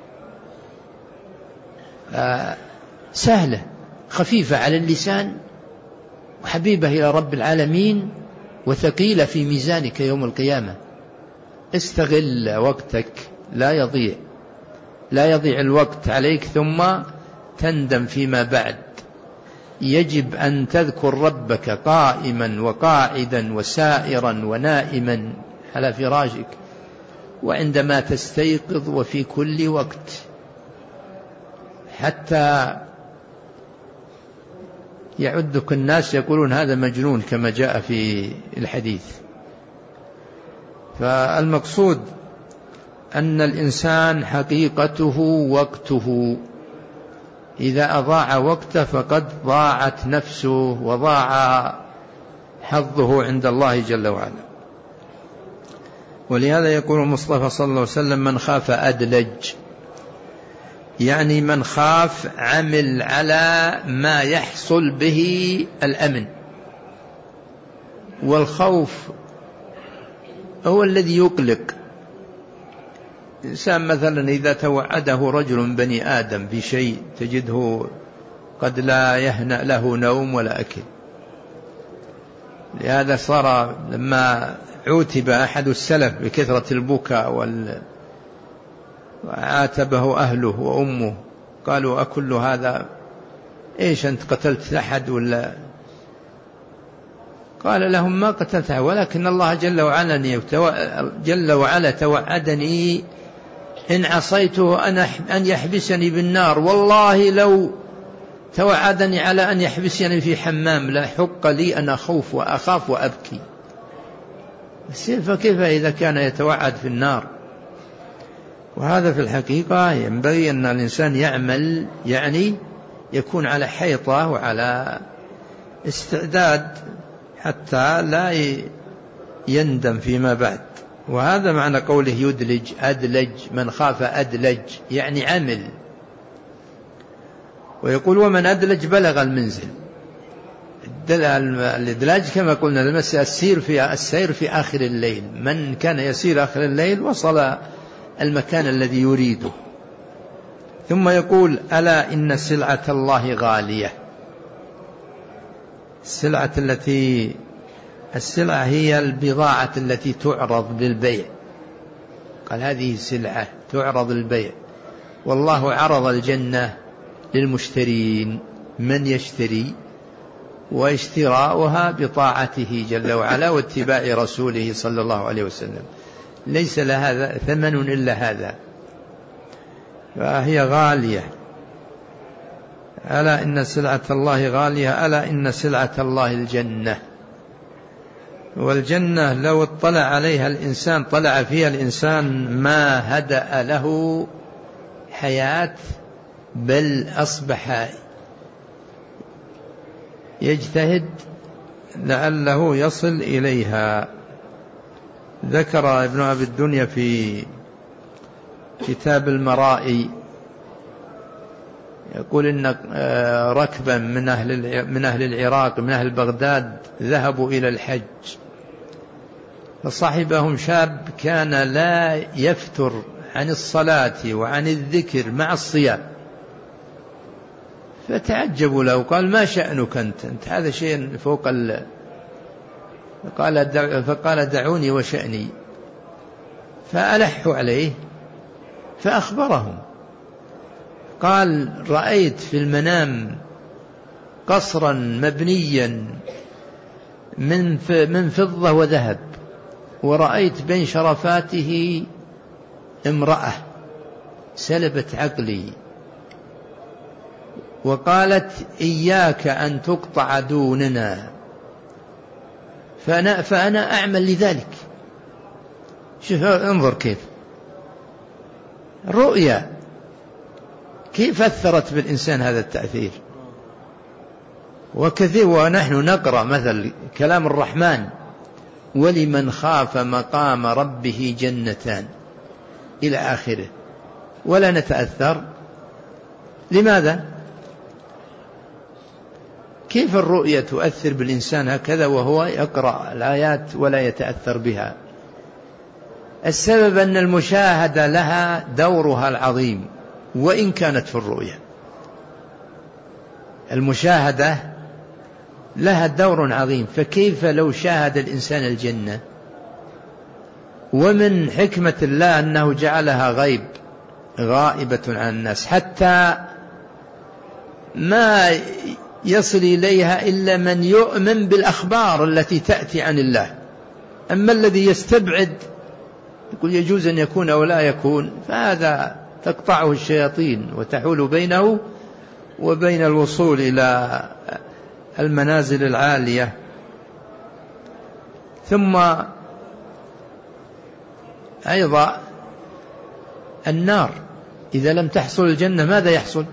سهلة خفيفة على اللسان وحبيبة إلى رب العالمين وثقيلة في ميزانك يوم القيامة. استغل وقتك، لا يضيع لا يضيع الوقت عليك ثم تندم فيما بعد. يجب أن تذكر ربك قائما وقاعدا وسائرا ونائما على فراشك وعندما تستيقظ وفي كل وقت، حتى يعدك الناس يقولون هذا مجنون كما جاء في الحديث. فالمقصود أن الإنسان حقيقته وقته، إذا أضاع وقته فقد ضاعت نفسه وضاع حظه عند الله جل وعلا. ولهذا يقول المصطفى صلى الله عليه وسلم: من خاف أدلج، يعني من خاف عمل على ما يحصل به الأمن. والخوف هو الذي يقلق. إنسان مثلا إذا توعده رجل من بني آدم بشيء تجده قد لا يهنأ له نوم ولا أكل. لهذا صار لما عوتب أحد السلف بكثرة البكاء وال وعاتبه أهله وأمه قالوا: أكل هذا؟ إيش أنت قتلت أحد ولا؟ قال لهم: ما قتلتها، ولكن الله جل وعلا جل وعلا توعدني إن عصيته أن يحبسني بالنار، والله لو توعدني على أن يحبسني في حمام لا حق لي أن أخوف وأخاف وأبكي. فكيف إذا كان يتوعد في النار؟ وهذا في الحقيقة ينبغي أن الإنسان يعمل، يعني يكون على حيطة وعلى استعداد حتى لا يندم فيما بعد. وهذا معنى قوله يدلج أدلج، من خاف أدلج يعني عمل. ويقول: ومن أدلج بلغ المنزل. الإدلاج كما قلنا السير في السير في آخر الليل، من كان يسير آخر الليل وصل المكان الذي يريده. ثم يقول: ألا إن سلعة الله غالية. السلعة التي السلعة هي البضاعة التي تعرض للبيع. قال: هذه سلعة تعرض للبيع، والله عرض الجنة للمشترين، من يشتري، واشتراؤها بطاعته جل وعلا واتباع رسوله صلى الله عليه وسلم، ليس لهذا ثمن إلا هذا، فهي غالية. ألا إن سلعة الله غالية، ألا إن سلعة الله الجنة. والجنة لو اطلع عليها الإنسان طلع فيها الإنسان ما هدأ له حياة، بل أصبح يجتهد لعله يصل إليها. ذكر ابن أبي الدنيا في كتاب المرائي يقول إن ركبا من أهل من أهل العراق من أهل بغداد ذهبوا إلى الحج، فصاحبهم شاب كان لا يفتر عن الصلاة وعن الذكر مع الصيام، فتعجبوا له، قال: ما شأنك أنت؟ أنت هذا شيء فوق ال... فقال, دع... فقال دعوني وشأني. فألحوا عليه فأخبرهم، قال: رأيت في المنام قصرا مبنيا من من فضة وذهب، ورأيت بين شرفاته امرأة سلبت عقلي، وقالت: إياك أن تقطع دوننا، فأنا, فأنا أعمل لذلك. شوف انظر كيف رؤيا، كيف أثرت بالإنسان هذا التأثير. وكثير ونحن نقرأ مثل كلام الرحمن: ولمن خاف مقام ربه جنتان إلى آخره، ولا نتأثر لماذا؟ كيف الرؤية تؤثر بالإنسان هكذا وهو يقرأ الآيات ولا يتأثر بها؟ السبب أن المشاهدة لها دورها العظيم وإن كانت في الرؤية. المشاهدة لها دور عظيم، فكيف لو شاهد الإنسان الجنة؟ ومن حكمة الله أنه جعلها غيب غائبة عن الناس، حتى ما يصل إليها إلا من يؤمن بالأخبار التي تأتي عن الله. أما الذي يستبعد يقول يجوز أن يكون أو لا يكون، فهذا تقطعه الشياطين وتحول بينه وبين الوصول إلى المنازل العالية. ثم أيضا النار، إذا لم تحصل الجنة ماذا يحصل؟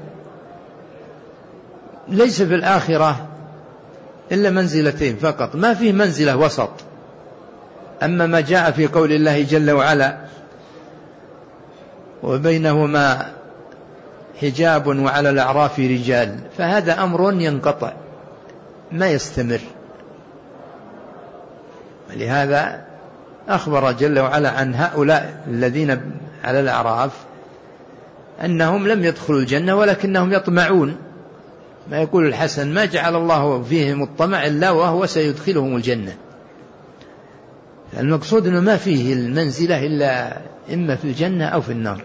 ليس في الآخرة إلا منزلتين فقط، ما فيه منزلة وسط. أما ما جاء في قول الله جل وعلا وبينهما حجاب وعلى الأعراف رجال، فهذا أمر ينقطع ما يستمر. ولهذا أخبر جل وعلا عن هؤلاء الذين على الأعراف أنهم لم يدخلوا الجنة ولكنهم يطمعون، ما يقول الحسن ما جعل الله فيهم الطمع إلا وهو سيدخلهم الجنة. المقصود أنه ما فيه المنزلة إلا إما في الجنة أو في النار.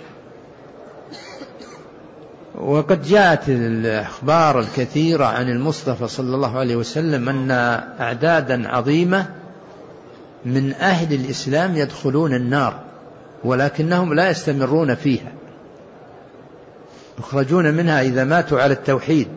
وقد جاءت الأخبار الكثيرة عن المصطفى صلى الله عليه وسلم أن أعدادا عظيمة من أهل الإسلام يدخلون النار ولكنهم لا يستمرون فيها، يخرجون منها إذا ماتوا على التوحيد.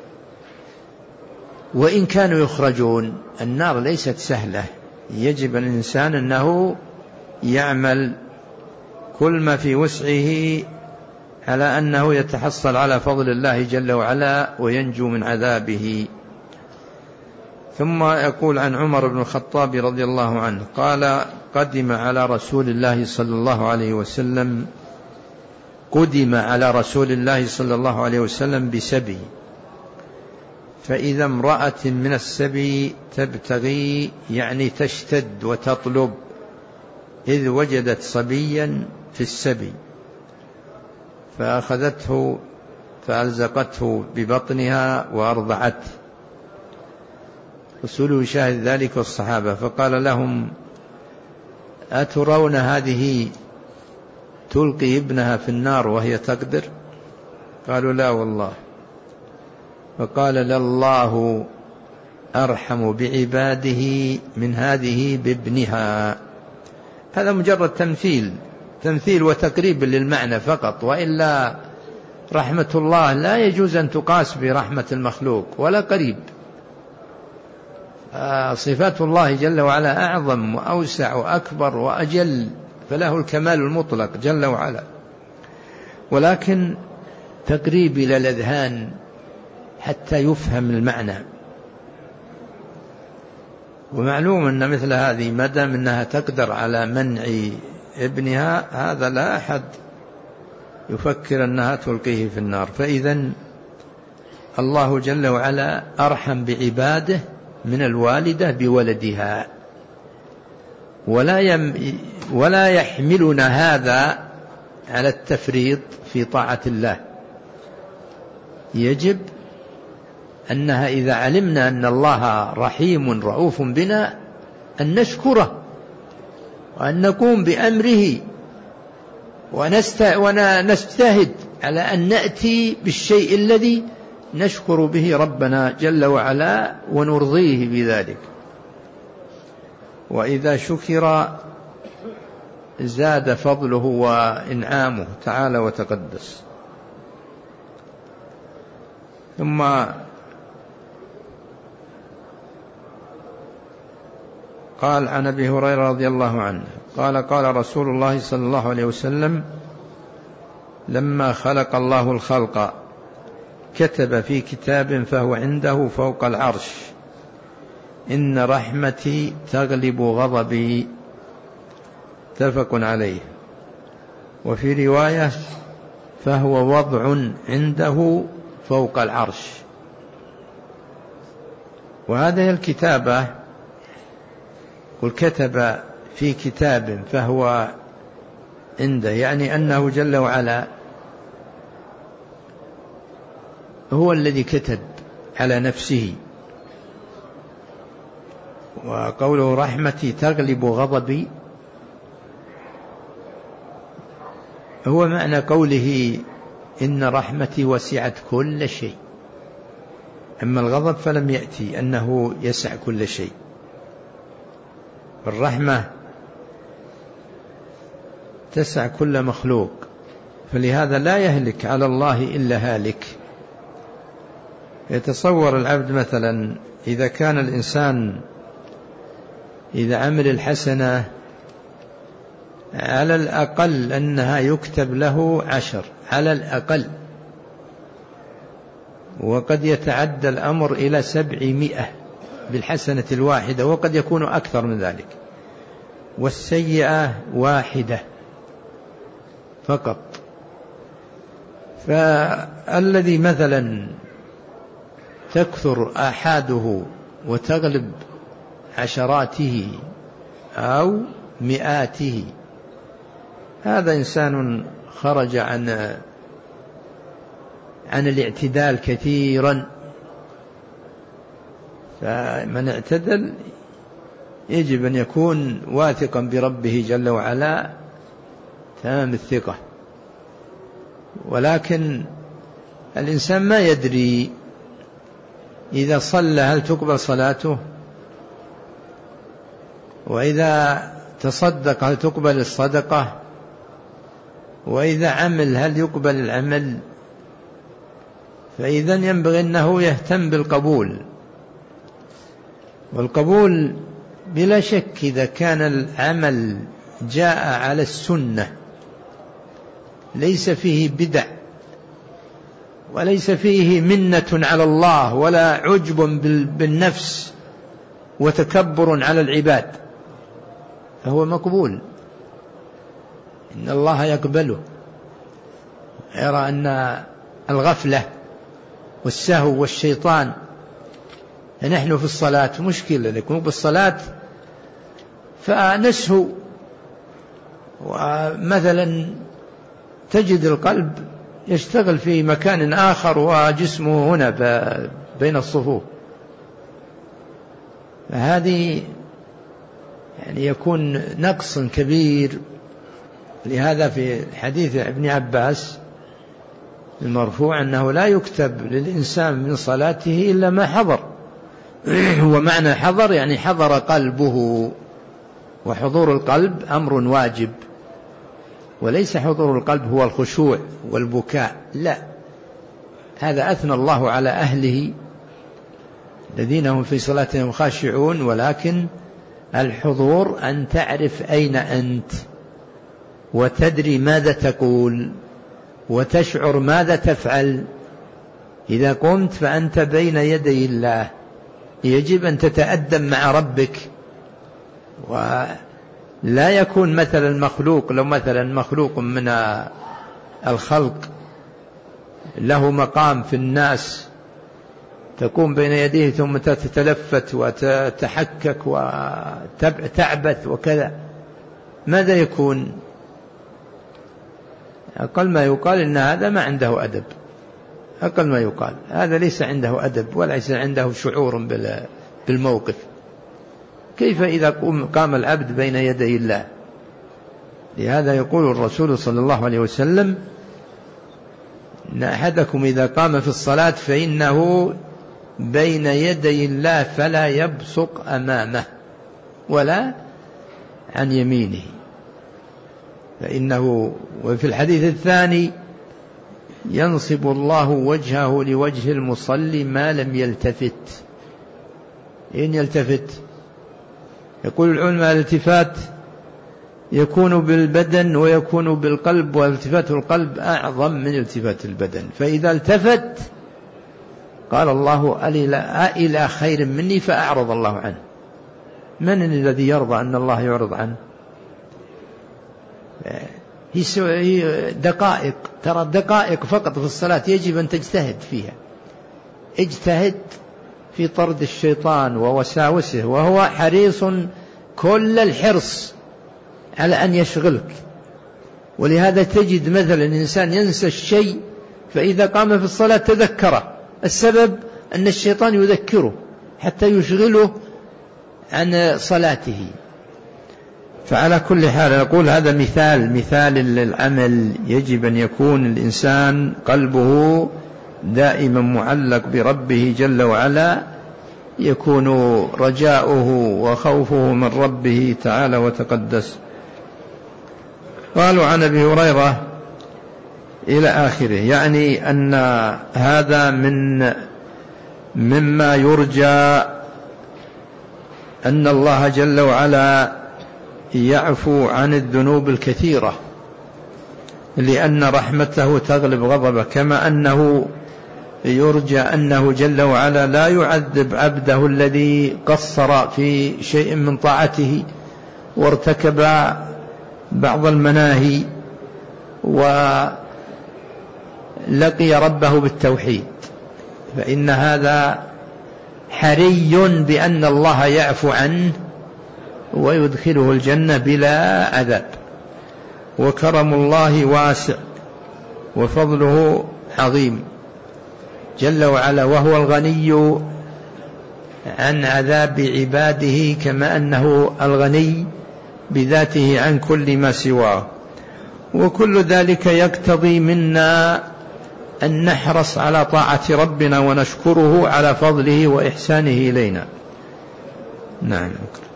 وإن كانوا يخرجون، النار ليست سهلة، يجب الإنسان أنه يعمل كل ما في وسعه على أنه يتحصل على فضل الله جل وعلا وينجو من عذابه. ثم يقول عن عمر بن الخطاب رضي الله عنه قال قدم على رسول الله صلى الله عليه وسلم قدم على رسول الله صلى الله عليه وسلم بسبي، فإذا امرأة من السبي تبتغي يعني تشتد وتطلب، إذ وجدت صبيا في السبي فأخذته فألزقته ببطنها وأرضعته. رسوله شاهد ذلك والصحابة، فقال لهم أترون هذه تلقي ابنها في النار وهي تقدر؟ قالوا لا والله. فقال لله أرحم بعباده من هذه بابنها. هذا مجرد تمثيل تمثيل وتقريب للمعنى فقط، وإلا رحمة الله لا يجوز أن تقاس برحمة المخلوق ولا قريب. صفات الله جل وعلا أعظم وأوسع وأكبر وأجل، فله الكمال المطلق جل وعلا، ولكن تقريب إلى الأذهان حتى يفهم المعنى. ومعلوم أن مثل هذه ما دام أنها تقدر على منع ابنها، هذا لا أحد يفكر أنها تلقيه في النار. فإذا الله جل وعلا أرحم بعباده من الوالدة بولدها، ولا يم ولا يحملنا هذا على التفريط في طاعة الله. يجب أنها إذا علمنا أن الله رحيم رؤوف بنا أن نشكره وأن نقوم بأمره ونجتهد على أن نأتي بالشيء الذي نشكر به ربنا جل وعلا ونرضيه بذلك. وإذا شكر زاد فضله وإنعامه تعالى وتقدس. ثم قال عن أبي هريرة رضي الله عنه قال قال رسول الله صلى الله عليه وسلم لما خلق الله الخلق كتب في كتاب فهو عنده فوق العرش إن رحمتي تغلب غضبي، متفق عليه. وفي رواية فهو وضع عنده فوق العرش. وهذه الكتابة قل كتب في كتاب فهو عنده، يعني أنه جل وعلا هو الذي كتب على نفسه. وقوله رحمتي تغلب غضبي هو معنى قوله إن رحمتي وسعت كل شيء. أما الغضب فلم يأتي أنه يسع كل شيء. الرحمة تسع كل مخلوق، فلهذا لا يهلك على الله إلا هالك. يتصور العبد مثلا إذا كان الإنسان إذا عمل الحسنة على الأقل أنها يكتب له عشر على الأقل، وقد يتعدى الأمر إلى سبعمائة بالحسنة الواحدة، وقد يكون أكثر من ذلك. والسيئة واحدة فقط. فالذي مثلا تكثر آحاده وتغلب عشراته أو مئاته، هذا إنسان خرج عن عن الاعتدال كثيرا. فمن اعتدل يجب أن يكون واثقا بربه جل وعلا تمام الثقة. ولكن الإنسان ما يدري إذا صلى هل تقبل صلاته، وإذا تصدق هل تقبل الصدقة، وإذا عمل هل يقبل العمل. فإذا ينبغي أنه يهتم بالقبول. والقبول بلا شك إذا كان العمل جاء على السنة ليس فيه بدع وليس فيه منة على الله ولا عجب بالنفس وتكبر على العباد، فهو مقبول. إن الله يقبله. يرى أن الغفلة والسهو والشيطان، نحن في الصلاة مشكلة، نكون بالصلاة فنسهو، ومثلا تجد القلب يشتغل في مكان آخر وجسمه هنا بين الصفوف، فهذه يعني يكون نقص كبير. لهذا في حديث ابن عباس المرفوع أنه لا يكتب للإنسان من صلاته إلا ما حضر. ومعنى حضر يعني حضر قلبه، وحضور القلب أمر واجب، وليس حضور القلب هو الخشوع والبكاء، لا، هذا أثنى الله على أهله الذين هم في صلاتهم خاشعون. ولكن الحضور أن تعرف أين أنت، وتدري ماذا تقول، وتشعر ماذا تفعل. إذا قمت فأنت بين يدي الله، يجب أن تتأدب مع ربك. ولا يكون مثلا مخلوق، لو مثلا مخلوق من الخلق له مقام في الناس تقوم بين يديه ثم تتلفت وتتحكك وتعبث وكذا، ماذا يكون؟ أقل ما يقال إن هذا ما عنده أدب، أقل ما يقال هذا ليس عنده أدب وليس عنده شعور بالموقف. كيف إذا قام العبد بين يدي الله؟ لهذا يقول الرسول صلى الله عليه وسلم إن أحدكم إذا قام في الصلاة فإنه بين يدي الله فلا يبصق أمامه ولا عن يمينه، فإنه. وفي الحديث الثاني ينصب الله وجهه لوجه المصلي ما لم يلتفت. إن يلتفت؟ يقول العلماء الالتفات يكون بالبدن ويكون بالقلب، والتفات القلب أعظم من التفات البدن. فإذا التفت قال الله أإلى خير مني فأعرض الله عنه. من الذي يرضى أن الله يعرض عنه؟ هي دقائق، ترى دقائق فقط في الصلاة يجب أن تجتهد فيها، اجتهد في طرد الشيطان ووساوسه، وهو حريص كل الحرص على أن يشغلك. ولهذا تجد مثلا إنسان ينسى الشيء فإذا قام في الصلاة تذكره، السبب أن الشيطان يذكره حتى يشغله عن صلاته. فعلى كل حال نقول هذا مثال مثال للعمل، يجب أن يكون الإنسان قلبه دائما معلق بربه جل وعلا، يكون رجاؤه وخوفه من ربه تعالى وتقدس. قالوا عن أبي هريرة إلى آخره، يعني أن هذا من مما يرجى أن الله جل وعلا يعفو عن الذنوب الكثيرة، لأن رحمته تغلب غضبه، كما أنه يرجى أنه جل وعلا لا يعذب عبده الذي قصر في شيء من طاعته وارتكب بعض المناهي ولقي ربه بالتوحيد، فإن هذا حري بأن الله يعفو عنه ويدخله الجنة بلا عذاب. وكرم الله واسع وفضله عظيم جل وعلا، وهو الغني عن عذاب عباده كما أنه الغني بذاته عن كل ما سواه. وكل ذلك يقتضي منا أن نحرص على طاعة ربنا ونشكره على فضله وإحسانه إلينا. نعم.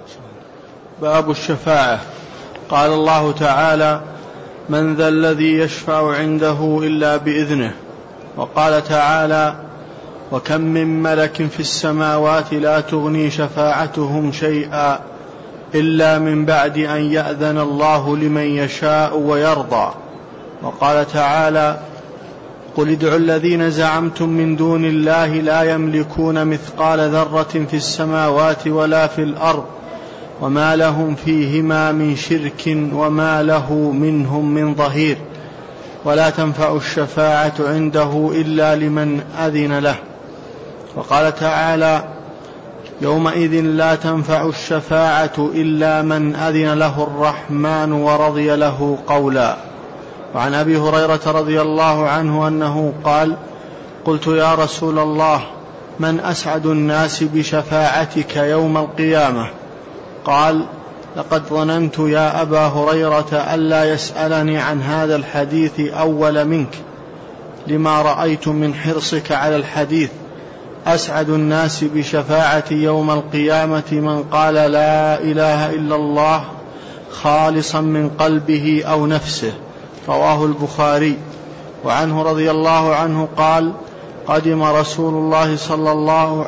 باب الشفاعة. قال الله تعالى: من ذا الذي يشفع عنده إلا بإذنه. وقال تعالى: وكم من ملك في السماوات لا تغني شفاعتهم شيئا إلا من بعد أن يأذن الله لمن يشاء ويرضى. وقال تعالى: قل ادعوا الذين زعمتم من دون الله لا يملكون مثقال ذرة في السماوات ولا في الأرض وما لهم فيهما من شرك وما له منهم من ظهير ولا تنفع الشفاعة عنده إلا لمن أذن له. وقال تعالى: يومئذ لا تنفع الشفاعة إلا من أذن له الرحمن ورضي له قولا. وعن أبي هريرة رضي الله عنه أنه قال: قلت يا رسول الله من أسعد الناس بشفاعتك يوم القيامة؟ قال: لقد ظننت يا أبا هريرة ألا يسألني عن هذا الحديث أول منك لما رأيت من حرصك على الحديث. أسعد الناس بشفاعة يوم القيامة من قال لا إله إلا الله خالصا من قلبه أو نفسه. رواه البخاري. وعنه رضي الله عنه قال: قدم رسول الله صلى الله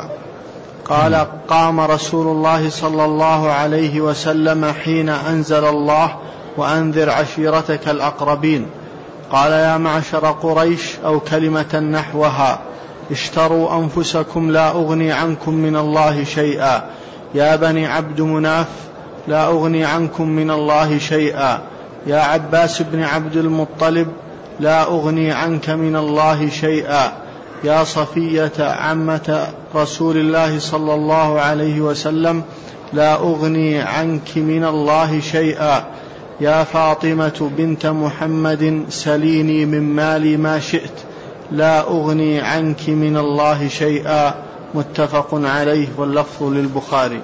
قال قام رسول الله صلى الله عليه وسلم حين أنزل الله وأنذر عشيرتك الأقربين. قال: يا معشر قريش، أو كلمة نحوها: اشتروا أنفسكم لا أغني عنكم من الله شيئا. يا بني عبد مناف، لا أغني عنكم من الله شيئا. يا عباس بن عبد المطلب، لا أغني عنك من الله شيئا. يا صفية عمة رسول الله صلى الله عليه وسلم، لا أغني عنك من الله شيئا. يا فاطمة بنت محمد، سليني من مالي ما شئت، لا أغني عنك من الله شيئا. متفق عليه، واللفظ للبخاري.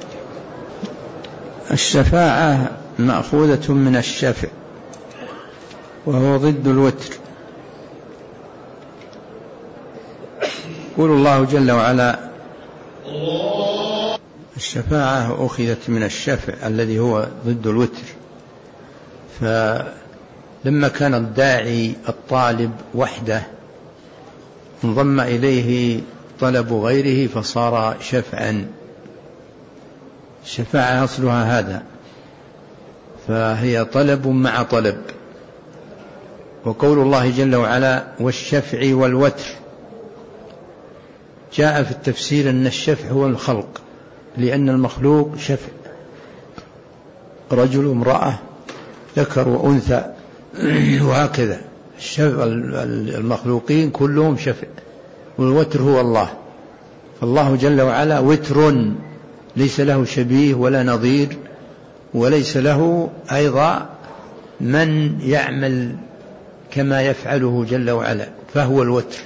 الشفاعة مأخوذة من الشفع وهو ضد الوتر. يقول الله جل وعلا: الشفاعة أخذت من الشفع الذي هو ضد الوتر. فلما كان الداعي الطالب وحده انضم إليه طلب غيره فصار شفعا. الشفاعة أصلها هذا، فهي طلب مع طلب. وقول الله جل وعلا: والشفع والوتر، جاء في التفسير أن الشفع هو الخلق، لأن المخلوق شفع، رجل امرأة ذكر وأنثى وهكذا المخلوقين كلهم شفع، والوتر هو الله. فالله جل وعلا وتر ليس له شبيه ولا نظير، وليس له أيضا من يعمل كما يفعله جل وعلا، فهو الوتر.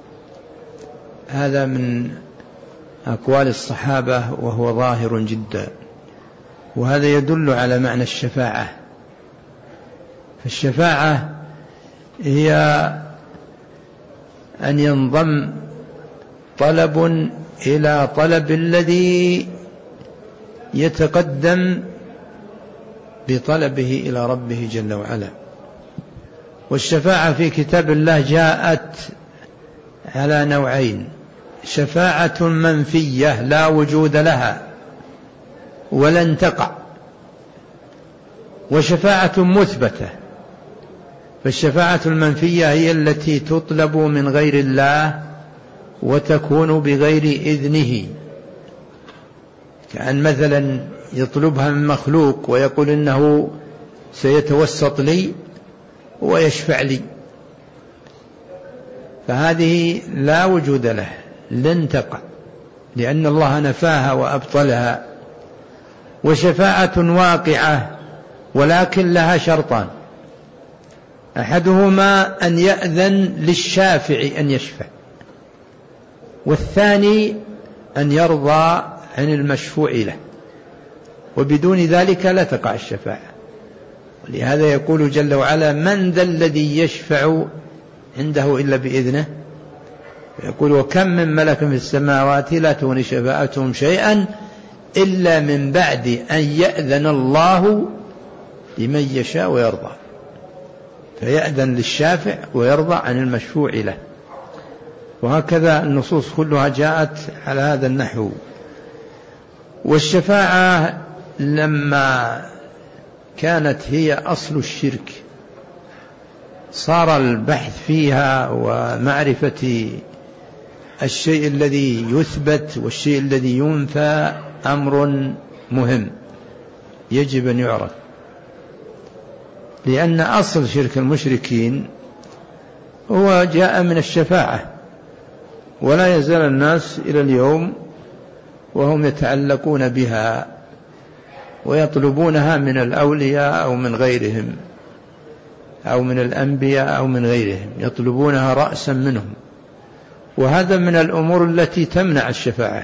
هذا من أقوال الصحابة وهو ظاهر جدا، وهذا يدل على معنى الشفاعة. فالشفاعة هي أن ينضم طلب إلى طلب الذي يتقدم بطلبه إلى ربه جل وعلا. والشفاعة في كتاب الله جاءت على نوعين: شفاعة منفية لا وجود لها ولن تقع، وشفاعة مثبتة. فالشفاعة المنفية هي التي تطلب من غير الله وتكون بغير إذنه، كأن مثلا يطلبها من مخلوق ويقول إنه سيتوسط لي ويشفع لي، فهذه لا وجود له، لن تقع، لأن الله نفاها وأبطلها. وشفاعة واقعة ولكن لها شرطان: أحدهما أن يأذن للشافع أن يشفع، والثاني أن يرضى عن المشفوع له، وبدون ذلك لا تقع الشفاعة. ولهذا يقول جل وعلا: من ذا الذي يشفع عنده إلا بإذنه. يقول: وكم من ملك في السماوات لا تغني شفاعتهم شيئا إلا من بعد أن يأذن الله لمن يشاء ويرضى. فيأذن للشافع ويرضى عن المشفوع له. وهكذا النصوص كلها جاءت على هذا النحو. والشفاعة لما كانت هي أصل الشرك صار البحث فيها ومعرفة الشيء الذي يثبت والشيء الذي ينفى أمر مهم يجب أن يعرف، لأن أصل شرك المشركين هو جاء من الشفاعة، ولا يزال الناس إلى اليوم وهم يتعلقون بها ويطلبونها من الأولياء أو من غيرهم أو من الأنبياء أو من غيرهم، يطلبونها رأسا منهم. وهذا من الأمور التي تمنع الشفاعة،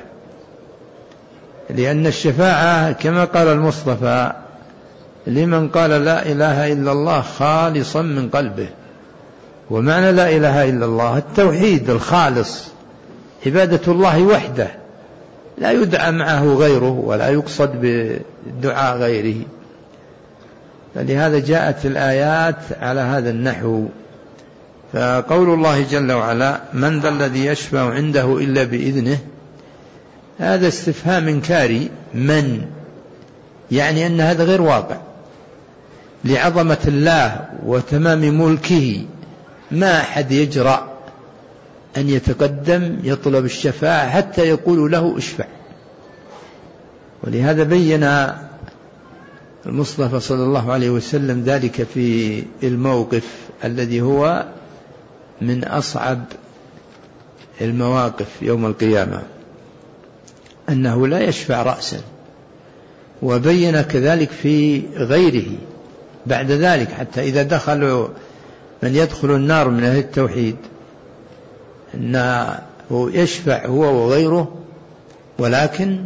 لأن الشفاعة كما قال المصطفى: لمن قال لا إله إلا الله خالصا من قلبه. ومعنى لا إله إلا الله التوحيد الخالص، عبادة الله وحده، لا يدعى معه غيره ولا يقصد بدعاء غيره. فلهذا جاءت الآيات على هذا النحو. فقول الله جل وعلا: من ذا الذي يشفع عنده إلا بإذنه، هذا استفهام إنكاري. من يعني أن هذا غير واقع لعظمة الله وتمام ملكه، ما أحد يجرأ أن يتقدم يطلب الشفاعة حتى يقول له اشفع. ولهذا بين المصطفى صلى الله عليه وسلم ذلك في الموقف الذي هو من أصعب المواقف يوم القيامة، أنه لا يشفع رأسا. وبين كذلك في غيره بعد ذلك، حتى إذا دخلوا من يدخل النار من أهل التوحيد أنه يشفع هو وغيره، ولكن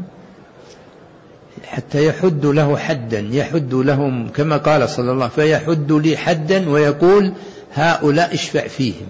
حتى يحد له حدا، يحد لهم كما قال صلى الله عليه وسلم: فيحد لي حدا ويقول هؤلاء اشفع فيهم.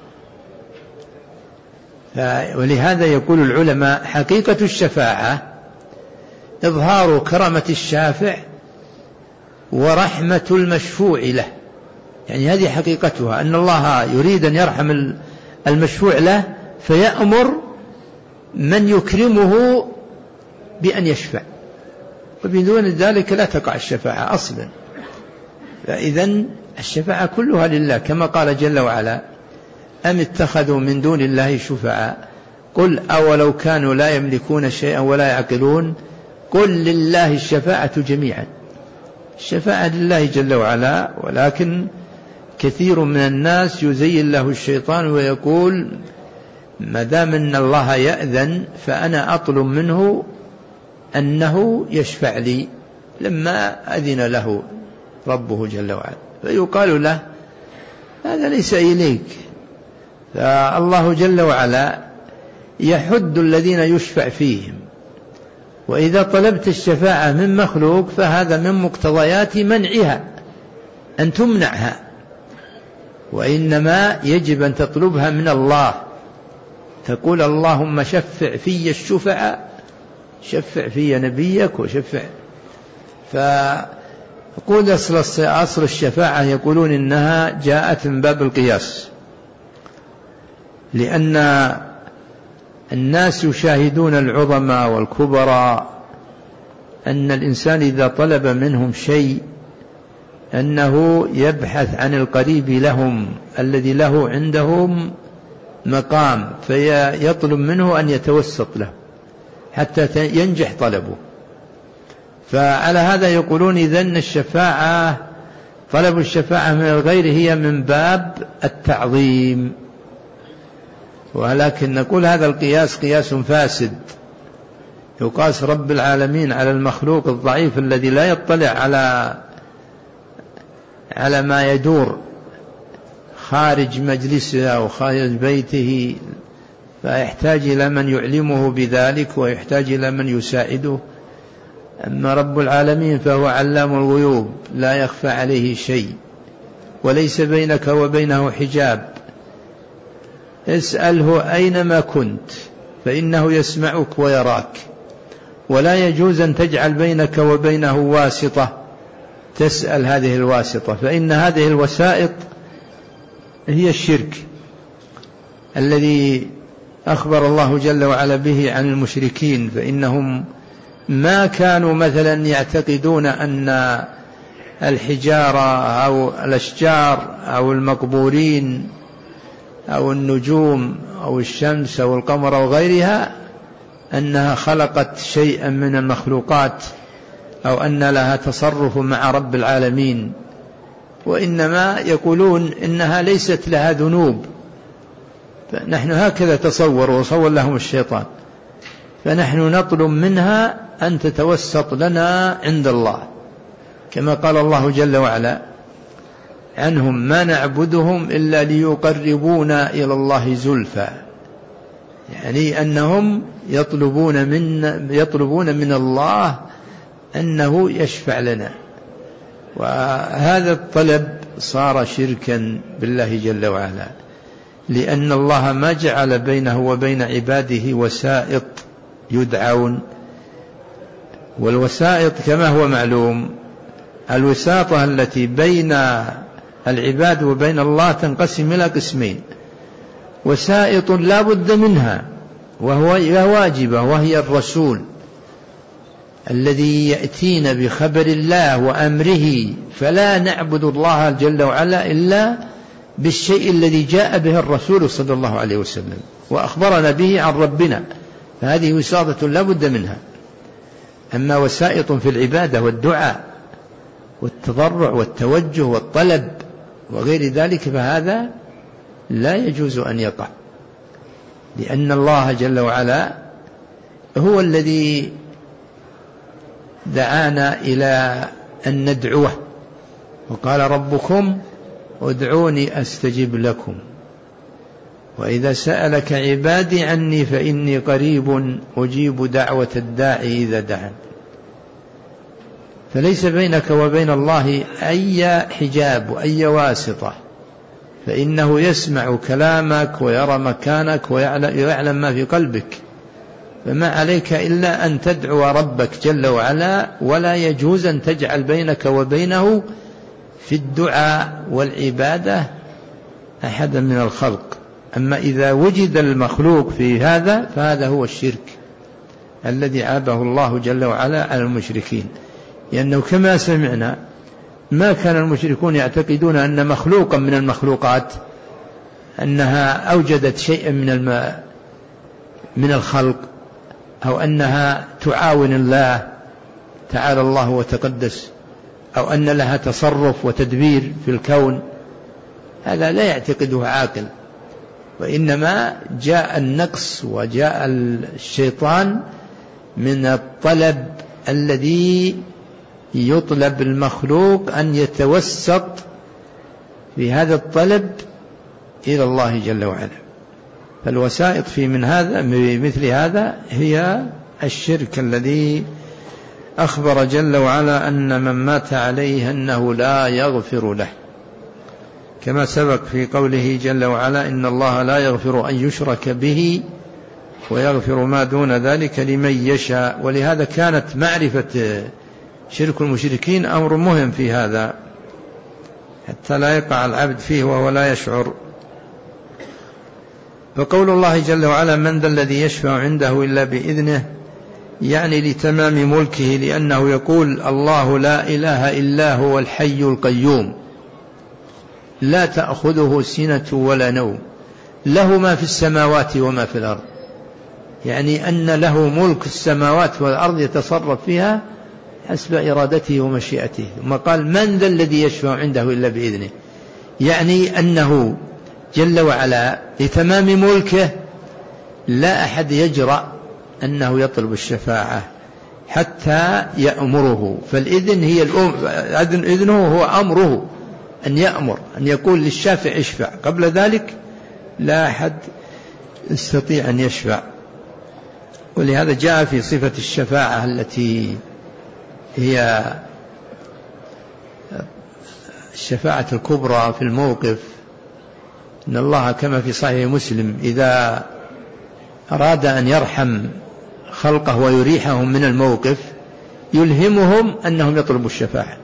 ولهذا يقول العلماء: حقيقة الشفاعة إظهار كرامة الشافع ورحمة المشفوع له، يعني هذه حقيقتها، أن الله يريد أن يرحم المشفوع له فيأمر من يكرمه بأن يشفع، وبدون ذلك لا تقع الشفاعة أصلا. فإذن الشفاعة كلها لله، كما قال جل وعلا: أم اتخذوا من دون الله شفعاء قل أولو كانوا لا يملكون شيئا ولا يعقلون قل لله الشفاعة جميعا. الشفاعة لله جل وعلا، ولكن كثير من الناس يزين له الشيطان ويقول ما دام أن الله يأذن فأنا أطلب منه أنه يشفع لي لما أذن له ربه جل وعلا، فيقال له هذا ليس إليك. فالله جل وعلا يحد الذين يشفع فيهم، وإذا طلبت الشفاعة من مخلوق فهذا من مقتضيات منعها أن تمنعها، وإنما يجب أن تطلبها من الله، تقول اللهم شفع في الشفعاء، شفع في نبيك وشفع. فقول أصل, أصل الشفاعة يقولون إنها جاءت من باب القياس، لأن الناس يشاهدون العظماء والكبراء أن الإنسان إذا طلب منهم شيء أنه يبحث عن القريب لهم الذي له عندهم مقام، فيطلب منه أن يتوسط له حتى ينجح طلبه. فعلى هذا يقولون إذن الشفاعة، طلب الشفاعة من الغير هي من باب التعظيم، ولكن نقول هذا القياس قياس فاسد، يقاس رب العالمين على المخلوق الضعيف الذي لا يطلع على على ما يدور خارج مجلسه أو خارج بيته، فيحتاج إلى من يعلمه بذلك ويحتاج إلى من يساعده. أما رب العالمين فهو علام الغيوب لا يخفى عليه شيء، وليس بينك وبينه حجاب، اسأله أينما كنت فإنه يسمعك ويراك، ولا يجوز أن تجعل بينك وبينه واسطة تسأل هذه الواسطة، فإن هذه الوسائط هي الشرك الذي أخبر الله جل وعلا به عن المشركين، فإنهم ما كانوا مثلا يعتقدون أن الحجارة أو الأشجار أو المقبورين أو النجوم أو الشمس أو القمر أو غيرها أنها خلقت شيئا من المخلوقات أو أن لها تصرف مع رب العالمين، وإنما يقولون إنها ليست لها ذنوب. فنحن هكذا تصور وصور لهم الشيطان، فنحن نطلب منها أن تتوسط لنا عند الله، كما قال الله جل وعلا عنهم ما نعبدهم إلا ليقربونا إلى الله زلفى، يعني أنهم يطلبون من, يطلبون من الله أنه يشفع لنا، وهذا الطلب صار شركا بالله جل وعلا، لأن الله ما جعل بينه وبين عباده وسائط يدعون. والوسائط كما هو معلوم الوساطة التي بين العباد وبين الله تنقسم إلى قسمين: وسائط لا بد منها وهي واجبة، وهي الرسول الذي يأتينا بخبر الله وأمره، فلا نعبد الله جل وعلا إلا بالشيء الذي جاء به الرسول صلى الله عليه وسلم وأخبرنا به عن ربنا، فهذه وساطة لا بد منها. أما وسائط في العبادة والدعاء والتضرع والتوجه والطلب وغير ذلك فهذا لا يجوز أن يقع، لأن الله جل وعلا هو الذي دعانا إلى أن ندعوه، وقال ربكم ادعوني أستجب لكم، وإذا سألك عبادي عني فإني قريب أجيب دعوة الداعي إذا دعان. فليس بينك وبين الله أي حجاب وأي واسطة، فإنه يسمع كلامك ويرى مكانك ويعلم ما في قلبك، فما عليك إلا أن تدعو ربك جل وعلا، ولا يجوز أن تجعل بينك وبينه في الدعاء والعبادة أحدا من الخلق. أما إذا وجد المخلوق في هذا فهذا هو الشرك الذي عابه الله جل وعلا على المشركين، لأنه كما سمعنا ما كان المشركون يعتقدون أن مخلوقا من المخلوقات أنها أوجدت شيئا من الماء من الخلق أو أنها تعاون الله تعالى الله وتقدس، أو أن لها تصرف وتدبير في الكون، هذا لا يعتقده عاقل، وإنما جاء النقص وجاء الشيطان من الطلب الذي يطلب المخلوق أن يتوسط في هذا الطلب إلى الله جل وعلا. فالوسائط في من هذا مثل هذا هي الشرك الذي أخبر جل وعلا أن من مات عليه أنه لا يغفر له، كما سبق في قوله جل وعلا إن الله لا يغفر أن يشرك به ويغفر ما دون ذلك لمن يشاء. ولهذا كانت معرفة شرك المشركين أمر مهم في هذا حتى لا يقع العبد فيه وهو لا يشعر. فقول الله جل وعلا من ذا الذي يشفع عنده إلا بإذنه يعني لتمام ملكه، لأنه يقول الله لا إله إلا هو الحي القيوم لا تأخذه سنة ولا نوم له ما في السماوات وما في الأرض، يعني أن له ملك السماوات والأرض يتصرف فيها حسب إرادته ومشيئته. ثم قال من ذا الذي يشفع عنده إلا بإذنه، يعني أنه جل وعلا لتمام ملكه لا أحد يجرأ أنه يطلب الشفاعة حتى يأمره، فالإذن هي الأم... إذنه هو أمره أن يأمر أن يقول للشافع اشفع، قبل ذلك لا أحد يستطيع أن يشفع. ولهذا جاء في صفة الشفاعة التي هي الشفاعة الكبرى في الموقف إن الله كما في صحيح مسلم إذا أراد أن يرحم خلقه ويريحهم من الموقف يلهمهم أنهم يطلبوا الشفاعة،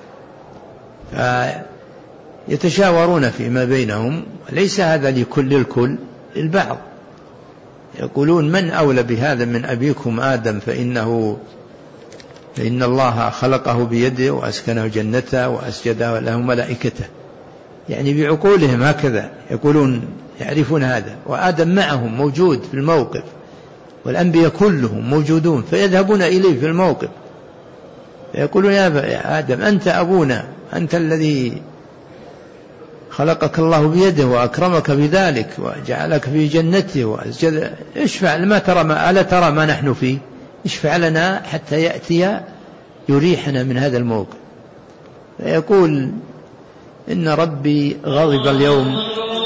فيتشاورون فيما بينهم، ليس هذا لكل الكل البعض، يقولون من أولى بهذا من أبيكم آدم فإنه فإن الله خلقه بيده وأسكنه جنته وأسجد له ملائكته، يعني بعقولهم هكذا يقولون يعرفون هذا، وآدم معهم موجود في الموقف والأنبياء كلهم موجودون فيذهبون إليه في الموقف فيقولون يا آدم أنت أبونا، أنت الذي خلقك الله بيده وأكرمك بذلك وجعلك في جنته وأسجد، اشفع لما ترى ما ألا ترى ما نحن فيه، اشفع لنا حتى يأتي يريحنا من هذا الموقف. فيقول إن ربي غضب اليوم